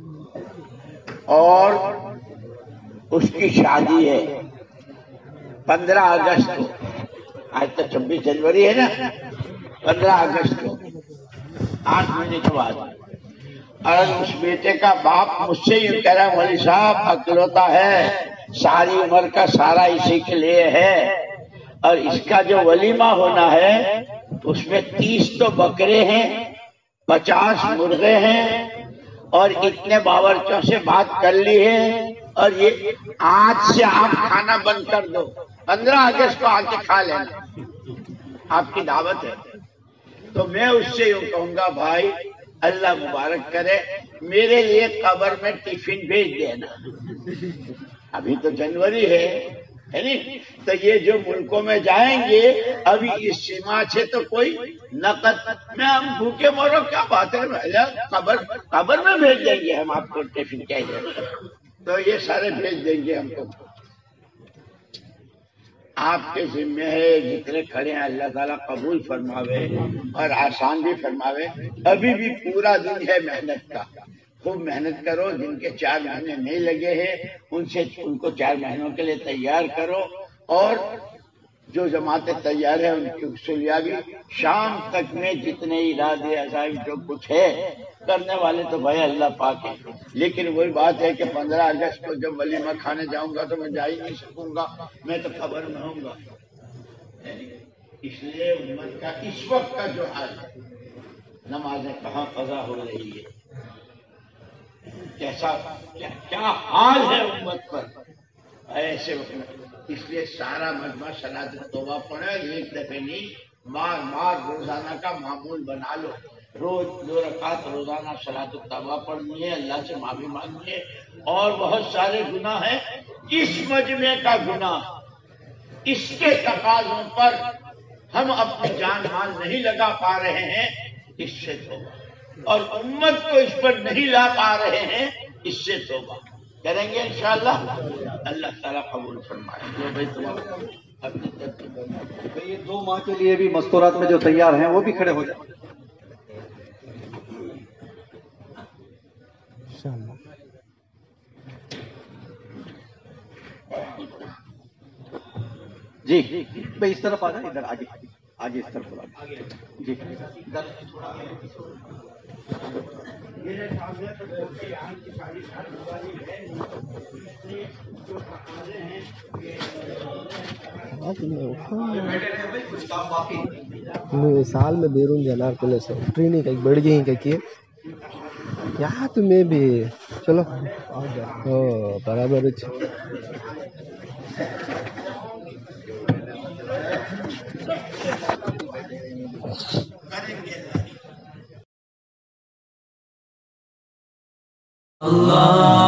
اور اس کی شادی ہے 15 اگست کو، آج تو 26 جنوری ہے نا، 15 اگست کو 8 مہینے کے بعد، اور اس بیٹے کا باپ مجھ سے یہ کہہ رہا ہے، مولی صاحب اکلوتا ہے، ساری عمر کا سارا اسی کے لیے ہے، اور اس کا جو ولیمہ ہونا ہے اس میں 30 تو بکرے ہیں، 50 مرغے ہیں، اور اتنے باورچوں سے بات کر لی ہے، اور یہ آج سے آپ کھانا بند کر دو، 15 اگست کو آ کے کھا لینا، آپ کی دعوت ہے۔ تو میں اس سے یوں کہوں گا، بھائی اللہ مبارک کرے، میرے لیے قبر میں ٹفن بھیج دینا، ابھی تو جنوری ہے نہیں، تو یہ جو ملکوں میں جائیں گے ابھی اس سیما سے تو کوئی نقد میں ہم بھوکے مرو، کیا بات ہے، قبر میں بھیج دیں گے ہم آپ کو ٹفن چاہیے، تو یہ سارے بھیج دیں گے ہم کو۔ آپ کے ذمہ ہے، جتنے کھڑے ہیں اللہ تعالیٰ قبول فرماوے اور آسان بھی فرماوے۔ ابھی بھی پورا دن ہے محنت کا، خوب محنت کرو، جن کے 4 مہینے نہیں لگے ہیں ان کو 4 مہینوں کے لیے تیار کرو، اور जो जमातें तैयार है उनकी वसूलियाबी शाम तक में जितने इरादे अज़ाइम जो कुछ है करने वाले तो भाई अल्लाह पाक है। लेकिन वही बात है कि 15 अगस्त को जब वलीमा खाने जाऊंगा तो मैं जा ही नहीं सकूंगा, मैं तो खबर में होऊंगा। इसलिए उम्मत का इस वक्त का जो हाल है, नमाजें कहाँ कज़ा हो रही है, कैसा क्या हाल है उम्मत पर ऐसे वक्त में। इसलिए सारा मजमा सलात तौबा पढ़े, एक दफे नहीं, मार मार रोजाना का मामूल बना लो। रोज 2 रकात रोजाना सलात तौबा पढ़नी है, अल्लाह से माफी मांगनी है। और बहुत सारे गुनाह हैं, इस मजमे का गुनाह, इसके तकाजों पर हम अपनी जान माल नहीं लगा पा रहे हैं, इससे तौबा। और उम्मत को इस पर नहीं ला पा रहे हैं, इससे तौबा करेंगे इंशाअल्लाह। अल्लाह ताला कबूल फरमाए। जो भाई तुम्हारा भाई ये 2 माह के लिए भी मस्तूरात में जो तैयार हैं वो भी खड़े हो जाए। जी भाई इस तरफ आ जाए, इधर आगे आगे इस तरफ आ जी इधर थोड़ा मेरे सामने तो बहुत यहाँ की सारी सारी है, इसलिए जो तकाज़े हैं कुछ काम बाकी साल में बेरून जाणार पुलिस ट्रेनिंग काही बडगी काही की या तुम्ही भी चलो हो बराबरच Allah